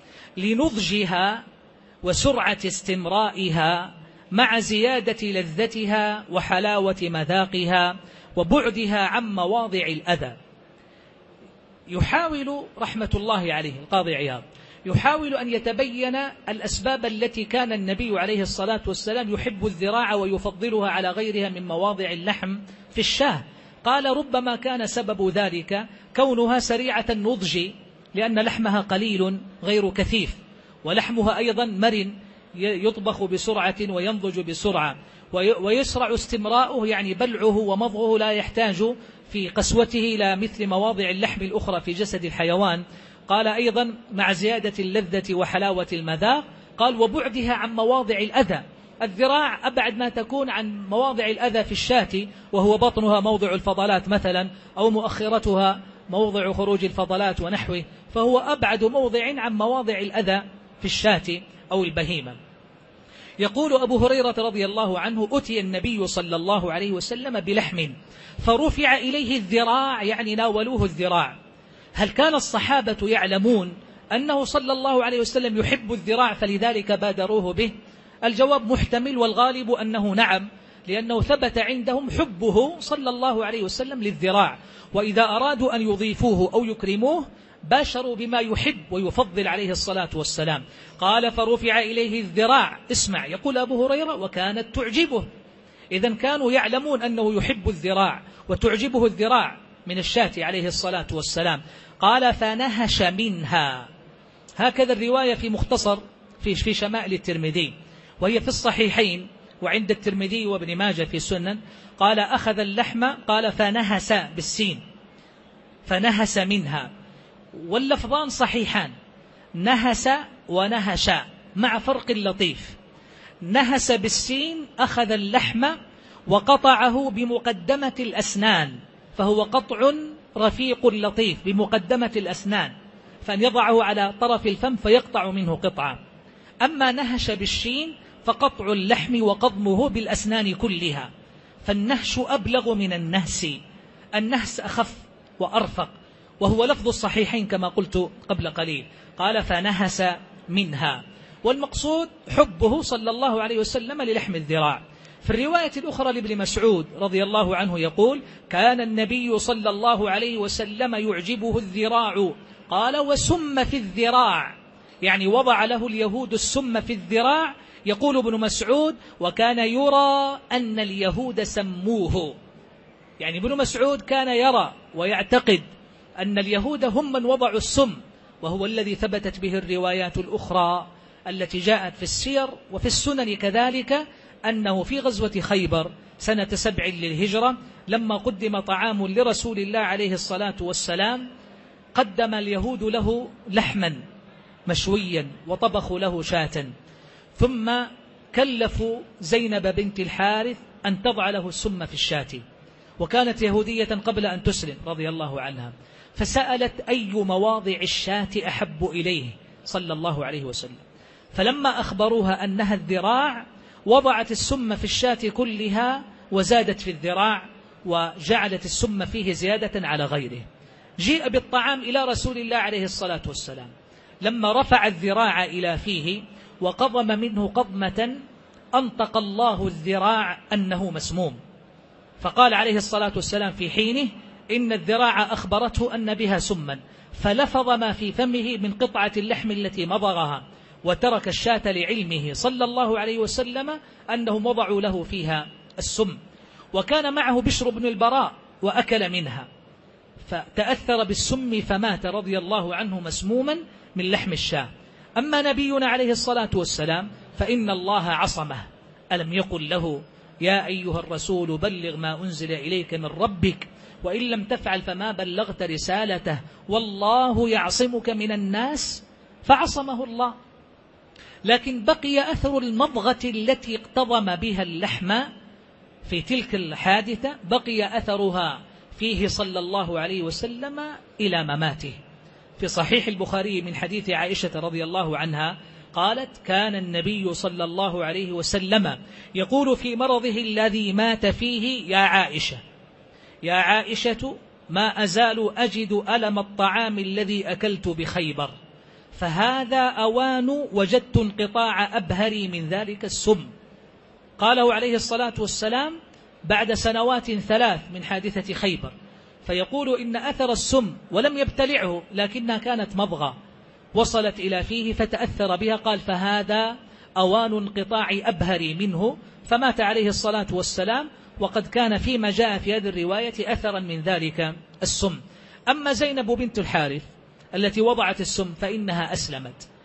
لنضجها وسرعة استمرائها مع زيادة لذتها وحلاوة مذاقها وبعدها عن مواضع الأذى. يحاول رحمة الله عليه القاضي عياض يحاول أن يتبين الأسباب التي كان النبي عليه الصلاة والسلام يحب الذراع ويفضلها على غيرها من مواضع اللحم في الشاه. قال: ربما كان سبب ذلك كونها سريعة النضج، لأن لحمها قليل غير كثيف، ولحمها أيضا مرن يطبخ بسرعة وينضج بسرعة، ويسرع استمراؤه يعني بلعه ومضغه لا يحتاج في قسوته إلى مثل مواضع اللحم الأخرى في جسد الحيوان. قال أيضا مع زيادة اللذة وحلاوة المذاق. قال وبعدها عن مواضع الأذى، الذراع أبعد ما تكون عن مواضع الأذى في الشاة، وهو بطنها موضع الفضلات مثلا، أو مؤخرتها موضع خروج الفضلات ونحوه، فهو أبعد موضع عن مواضع الأذى في الشاة أو البهيمة. يقول أبو هريرة رضي الله عنه أتي النبي صلى الله عليه وسلم بلحم فرفع إليه الذراع، يعني ناولوه الذراع. هل كان الصحابة يعلمون أنه صلى الله عليه وسلم يحب الذراع فلذلك بادروه به؟ الجواب محتمل، والغالب أنه نعم، لأنه ثبت عندهم حبه صلى الله عليه وسلم للذراع، وإذا أرادوا أن يضيفوه أو يكرموه باشروا بما يحب ويفضل عليه الصلاة والسلام. قال فرفع إليه الذراع. اسمع، يقول أبو هريرة وكانت تعجبه. إذن كانوا يعلمون أنه يحب الذراع وتعجبه الذراع من الشاة عليه الصلاة والسلام. قال فنهش منها، هكذا الرواية في مختصر في في شمائل الترمذي، وهي في الصحيحين وعند الترمذي وابن ماجه في السنن. قال أخذ اللحم، قال فنهس بالسين، فنهس منها، واللفظان صحيحان، نهس ونهش مع فرق لطيف. نهس بالسين أخذ اللحم وقطعه بمقدمة الأسنان، فهو قطع رفيق لطيف بمقدمة الأسنان، فأن يضعه على طرف الفم فيقطع منه قطعة. أما نهش بالشين فقطع اللحم وقضمه بالأسنان كلها، فالنهش أبلغ من النهس، النهس أخف وأرفق، وهو لفظ الصحيحين كما قلت قبل قليل. قال فنهس منها، والمقصود حبه صلى الله عليه وسلم للحم الذراع. في الرواية الأخرى لابن مسعود رضي الله عنه يقول كان النبي صلى الله عليه وسلم يعجبه الذراع. قال وسم في الذراع، يعني وضع له اليهود السم في الذراع. يقول ابن مسعود وكان يرى أن اليهود سموه، يعني ابن مسعود كان يرى ويعتقد أن اليهود هم من وضعوا السم، وهو الذي ثبتت به الروايات الأخرى التي جاءت في السير وفي السنن كذلك، أنه في غزوة خيبر سنة سبع للهجرة لما قدم طعام لرسول الله عليه الصلاة والسلام، قدم اليهود له لحما مشويا وطبخوا له شاة، ثم كلفوا زينب بنت الحارث أن تضع له السم في الشاة، وكانت يهودية قبل أن تسلم رضي الله عنها، فسألت أي مواضع الشاة أحب إليه صلى الله عليه وسلم، فلما أخبروها أنها الذراع وضعت السم في الشاة كلها وزادت في الذراع وجعلت السم فيه زيادة على غيره. جيء بالطعام إلى رسول الله عليه الصلاة والسلام، لما رفع الذراع إلى فيه وقضم منه قضمة أنطق الله الذراع أنه مسموم، فقال عليه الصلاة والسلام في حينه إن الذراع أخبرته أن بها سما، فلفظ ما في فمه من قطعة اللحم التي مضغها، وترك الشاة لعلمه صلى الله عليه وسلم أنهم وضعوا له فيها السم. وكان معه بشر بن البراء وأكل منها فتأثر بالسم فمات رضي الله عنه مسموما من لحم الشاة. أما نبينا عليه الصلاة والسلام فإن الله عصمه، ألم يقل له يا أيها الرسول بلغ ما أنزل إليك من ربك وإن لم تفعل فما بلغت رسالته والله يعصمك من الناس، فعصمه الله. لكن بقي أثر المضغة التي اقتضم بها اللحم في تلك الحادثة، بقي أثرها فيه صلى الله عليه وسلم إلى مماته. في صحيح البخاري من حديث عائشة رضي الله عنها قالت كان النبي صلى الله عليه وسلم يقول في مرضه الذي مات فيه يا عائشة يا عائشة ما أزال أجد ألم الطعام الذي أكلت بخيبر، فهذا أوان وجدت انقطاع أبهري من ذلك السم. قاله عليه الصلاة والسلام بعد سنوات ثلاث من حادثة خيبر، فيقول إن أثر السم ولم يبتلعه لكنها كانت مضغة وصلت إلى فيه فتأثر بها، قال فهذا أوان انقطاع أبهري منه، فمات عليه الصلاة والسلام وقد كان فيما جاء في هذه الرواية أثرا من ذلك السم. أما زينب بنت الحارث التي وضعت السم فإنها أسلمت،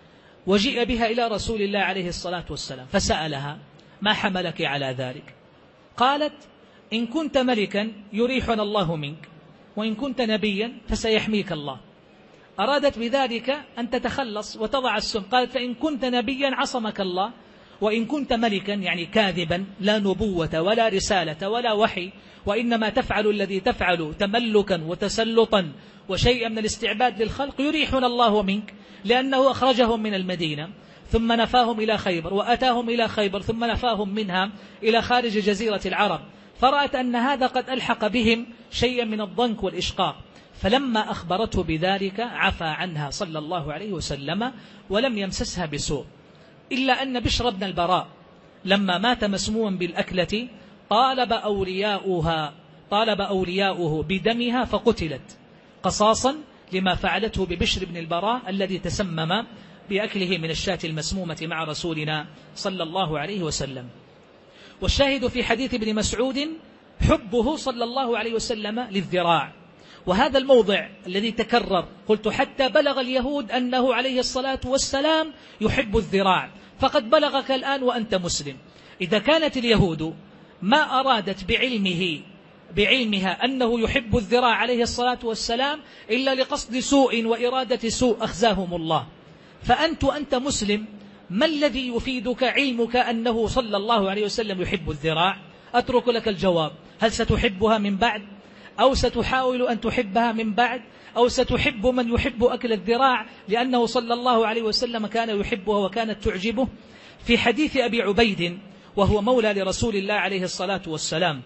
وجيء بها إلى رسول الله عليه الصلاة والسلام، فسألها: ما حملك على ذلك؟ قالت: إن كنت ملكا يريحنا الله منك، وإن كنت نبيا فسيحميك الله. أرادت بذلك أن تتخلص وتضع السم. قالت: فإن كنت نبيا عصمك الله، وإن كنت ملكا يعني كاذبا لا نبوة ولا رسالة ولا وحي، وإنما تفعل الذي تفعل تملكا وتسلطا وشيئا من الاستعباد للخلق، يريحنا الله منك، لأنه أخرجهم من المدينة ثم نفاهم إلى خيبر، وأتاهم إلى خيبر ثم نفاهم منها إلى خارج جزيرة العرب، فرأت أن هذا قد ألحق بهم شيئا من الضنك والإشقاق، فلما أخبرته بذلك عفى عنها صلى الله عليه وسلم ولم يمسسها بسوء. إلا أن بشر بن البراء لما مات مسموما بالأكلة طالب أولياؤها طالب أولياؤه بدمها فقتلت قصاصا لما فعلته ببشر بن البراء الذي تسمم بأكله من الشاة المسمومة مع رسولنا صلى الله عليه وسلم. والشاهد في حديث ابن مسعود حبه صلى الله عليه وسلم للذراع، وهذا الموضع الذي تكرر، قلت حتى بلغ اليهود أنه عليه الصلاة والسلام يحب الذراع، فقد بلغك الآن وأنت مسلم. إذا كانت اليهود ما أرادت بعلمه بعلمها أنه يحب الذراع عليه الصلاة والسلام إلا لقصد سوء وإرادة سوء أخزاهم الله، فأنت وأنت مسلم ما الذي يفيدك علمك أنه صلى الله عليه وسلم يحب الذراع؟ أترك لك الجواب. هل ستحبها من بعد؟ أو ستحاول أن تحبها من بعد؟ أو ستحب من يحب أكل الذراع لأنه صلى الله عليه وسلم كان يحبها وكانت تعجبه؟ في حديث أبي عبيد وهو مولى لرسول الله عليه الصلاة والسلام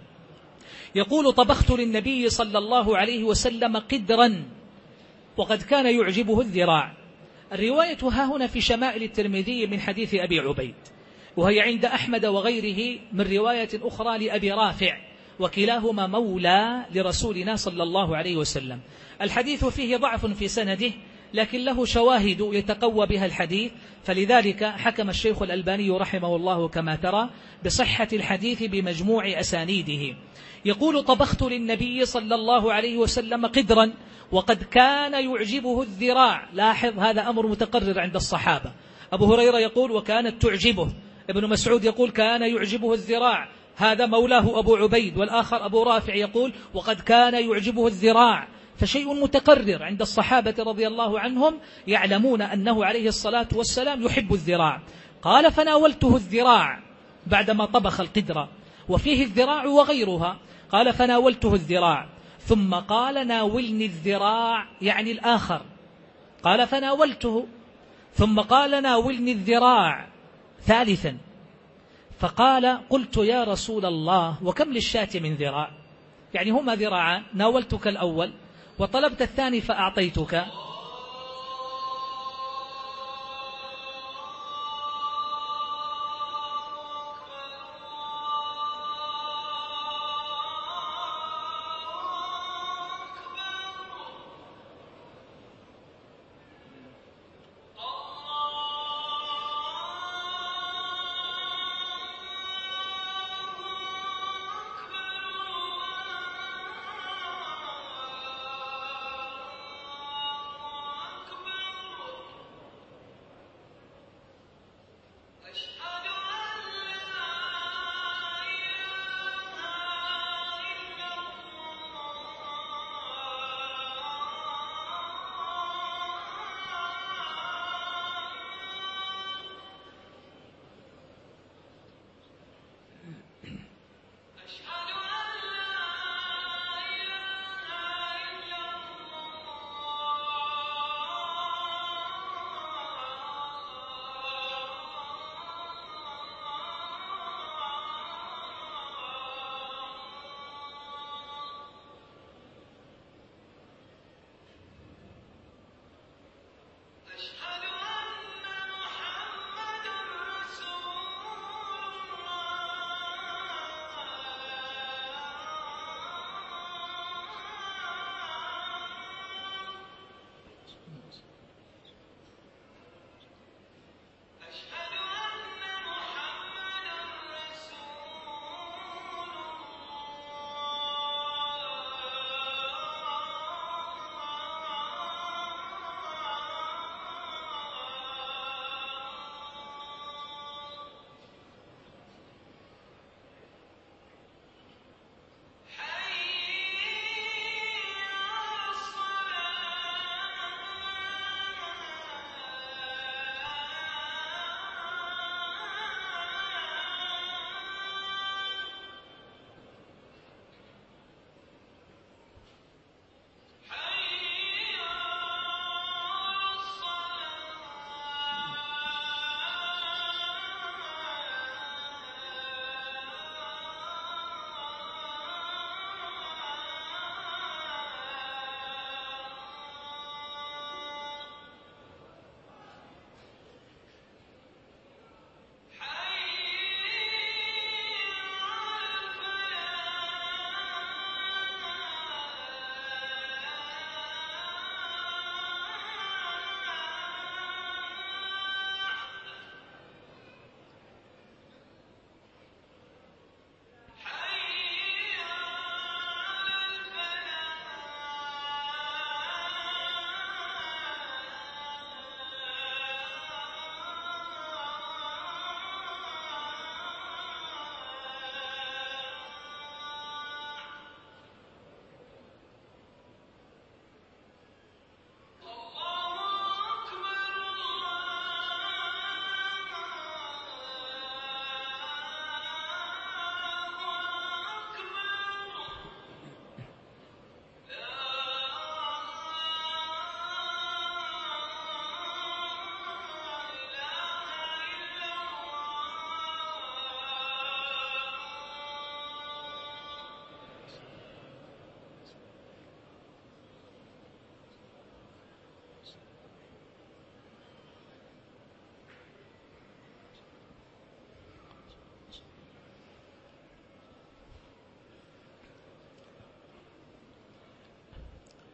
يقول: طبخت للنبي صلى الله عليه وسلم قدرا وقد كان يعجبه الذراع. الرواية ها هنا في شمائل الترمذي من حديث أبي عبيد، وهي عند أحمد وغيره من رواية أخرى لأبي رافع، وكلاهما مولى لرسولنا صلى الله عليه وسلم. الحديث فيه ضعف في سنده، لكن له شواهد يتقوى بها الحديث، فلذلك حكم الشيخ الألباني رحمه الله كما ترى بصحة الحديث بمجموع أسانيده. يقول: طبخت للنبي صلى الله عليه وسلم قدرا وقد كان يعجبه الذراع. لاحظ هذا أمر متقرر عند الصحابة. أبو هريرة يقول: وكانت تعجبه. ابن مسعود يقول: كان يعجبه الذراع. هذا مولاه أبو عبيد، والآخر أبو رافع يقول: وقد كان يعجبه الذراع. فشيء متقرر عند الصحابة رضي الله عنهم، يعلمون أنه عليه الصلاة والسلام يحب الذراع. قال: فناولته الذراع بعدما طبخ القدرة، وفيه الذراع وغيرها. قال: فناولته الذراع ثم قال: ناولني الذراع، يعني الآخر. قال: فناولته ثم قال: ناولني الذراع ثالثا. فقال: قلت يا رسول الله وكم للشاة من ذراع؟ يعني هما ذراعان، ناولتك الأول وطلبت الثاني فأعطيتك.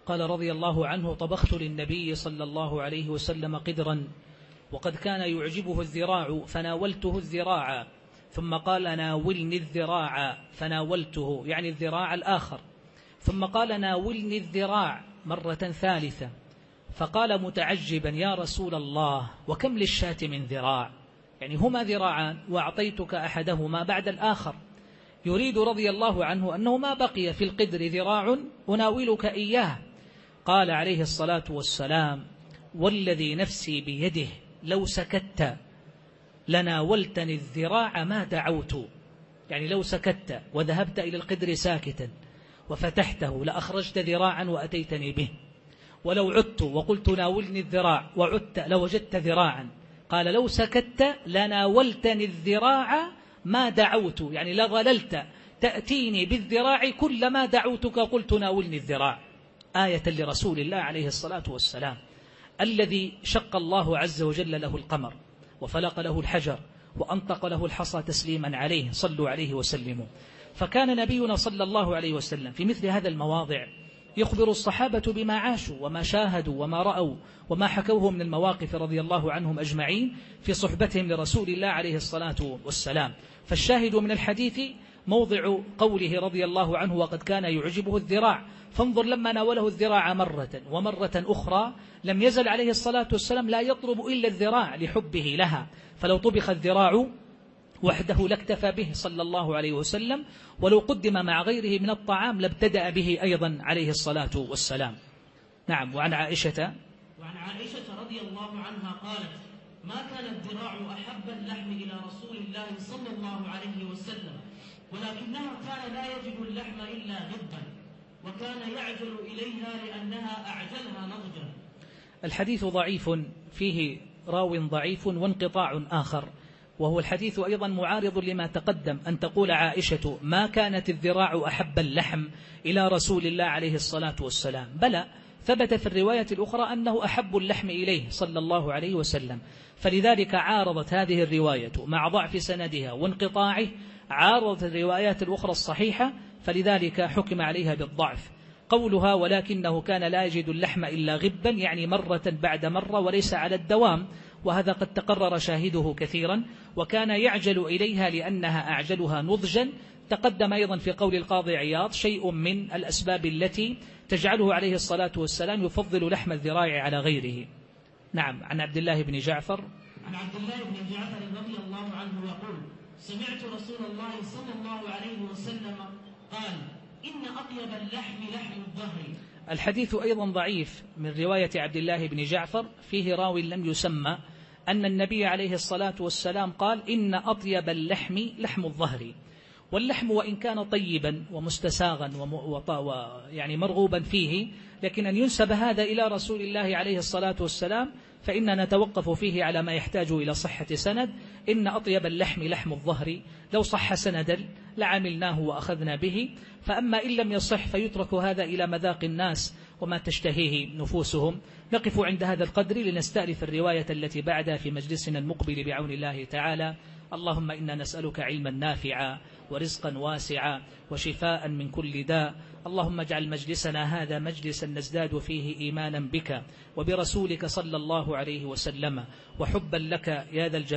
قال رضي الله عنه: طبخت للنبي صلى الله عليه وسلم قدرا وقد كان يعجبه الذراع فناولته الذراع، ثم قال: ناولني الذراع فناولته، يعني الذراع الآخر، ثم قال: ناولني الذراع مرة ثالثة، فقال متعجبا: يا رسول الله وكم للشاة من ذراع؟ يعني هما ذراعان وأعطيتك أحدهما بعد الآخر. يريد رضي الله عنه أنه ما بقي في القدر ذراع أناولك إياه. قال عليه الصلاة والسلام: والذي نفسي بيده لو سكت لناولتني الذراع ما دعوت، يعني لو سكت وذهبت إلى القدر ساكتا وفتحته لأخرجت ذراعا وأتيتني به، ولو عدت وقلت ناولني الذراع وعدت لوجدت ذراعا. قال: لو سكت لناولتني الذراع ما دعوت، يعني لظللت تأتيني بالذراع كلما دعوتك قلت ناولني الذراع، آية لرسول الله عليه الصلاة والسلام الذي شق الله عز وجل له القمر وفلق له الحجر وأنطق له الحصى تسليما عليه، صلوا عليه وسلموا. فكان نبينا صلى الله عليه وسلم في مثل هذا المواضع يخبر الصحابة بما عاشوا وما شاهدوا وما رأوا وما حكوه من المواقف رضي الله عنهم أجمعين في صحبتهم لرسول الله عليه الصلاة والسلام. فالشاهد من الحديث موضع قوله رضي الله عنه: وقد كان يعجبه الذراع. فانظر لما ناوله الذراع مرة ومرة أخرى لم يزل عليه الصلاة والسلام لا يطلب إلا الذراع لحبه لها، فلو طبخ الذراع وحده لاكتفى به صلى الله عليه وسلم، ولو قدم مع غيره من الطعام لابتدأ به أيضا عليه الصلاة والسلام. نعم. وعن عائشة وعن عائشة رضي الله عنها قالت: ما كان الذراع أحب اللحم إلى رسول الله صلى الله عليه وسلم، ولكنه كان لا يجد اللحم إلا غبا، وكان يعجل إليها لأنها أعجلها نضجا. الحديث ضعيف، فيه راو ضعيف وانقطاع آخر، وهو الحديث أيضا معارض لما تقدم، أن تقول عائشة: ما كانت الذراع أحب اللحم إلى رسول الله عليه الصلاة والسلام. بلى، ثبت في الرواية الأخرى أنه أحب اللحم إليه صلى الله عليه وسلم، فلذلك عارضت هذه الرواية مع ضعف سندها وانقطاعه عارضت الروايات الأخرى الصحيحة، فلذلك حكم عليها بالضعف. قولها: ولكنه كان لا يجد اللحم إلا غبا، يعني مرة بعد مرة وليس على الدوام، وهذا قد تقرر شاهده كثيرا. وكان يعجل إليها لأنها أعجلها نضجا. تقدم أيضا في قول القاضي عياض شيء من الأسباب التي تجعله عليه الصلاة والسلام يفضل لحم الذراع على غيره. نعم. عن عبد الله بن جعفر عن عبد الله بن جعفر رضي الله عنه يقول: سمعت رسول الله صلى الله عليه وسلم قال: إن أطيب اللحم لحم الظهر. الحديث أيضا ضعيف من رواية عبد الله بن جعفر، فيه راوي لم يسمى، أن النبي عليه الصلاة والسلام قال: إن أطيب اللحم لحم الظهر. واللحم وإن كان طيبا ومستساغا ويعني مرغوبا فيه، لكن أن ينسب هذا إلى رسول الله عليه الصلاة والسلام فإننا نتوقف فيه على ما يحتاج إلى صحة سند. إن أطيب اللحم لحم الظهر، لو صح سندا لعملناه وأخذنا به، فأما إن لم يصح فيترك هذا إلى مذاق الناس وما تشتهيه نفوسهم. نقف عند هذا القدر لنستألف الرواية التي بعدها في مجلسنا المقبل بعون الله تعالى. اللهم إنا نسألك علما نافعا ورزقا واسعا وشفاء من كل داء. اللهم اجعل مجلسنا هذا مجلسا نزداد فيه إيمانا بك وبرسولك صلى الله عليه وسلم وحبا لك يا ذا الجلال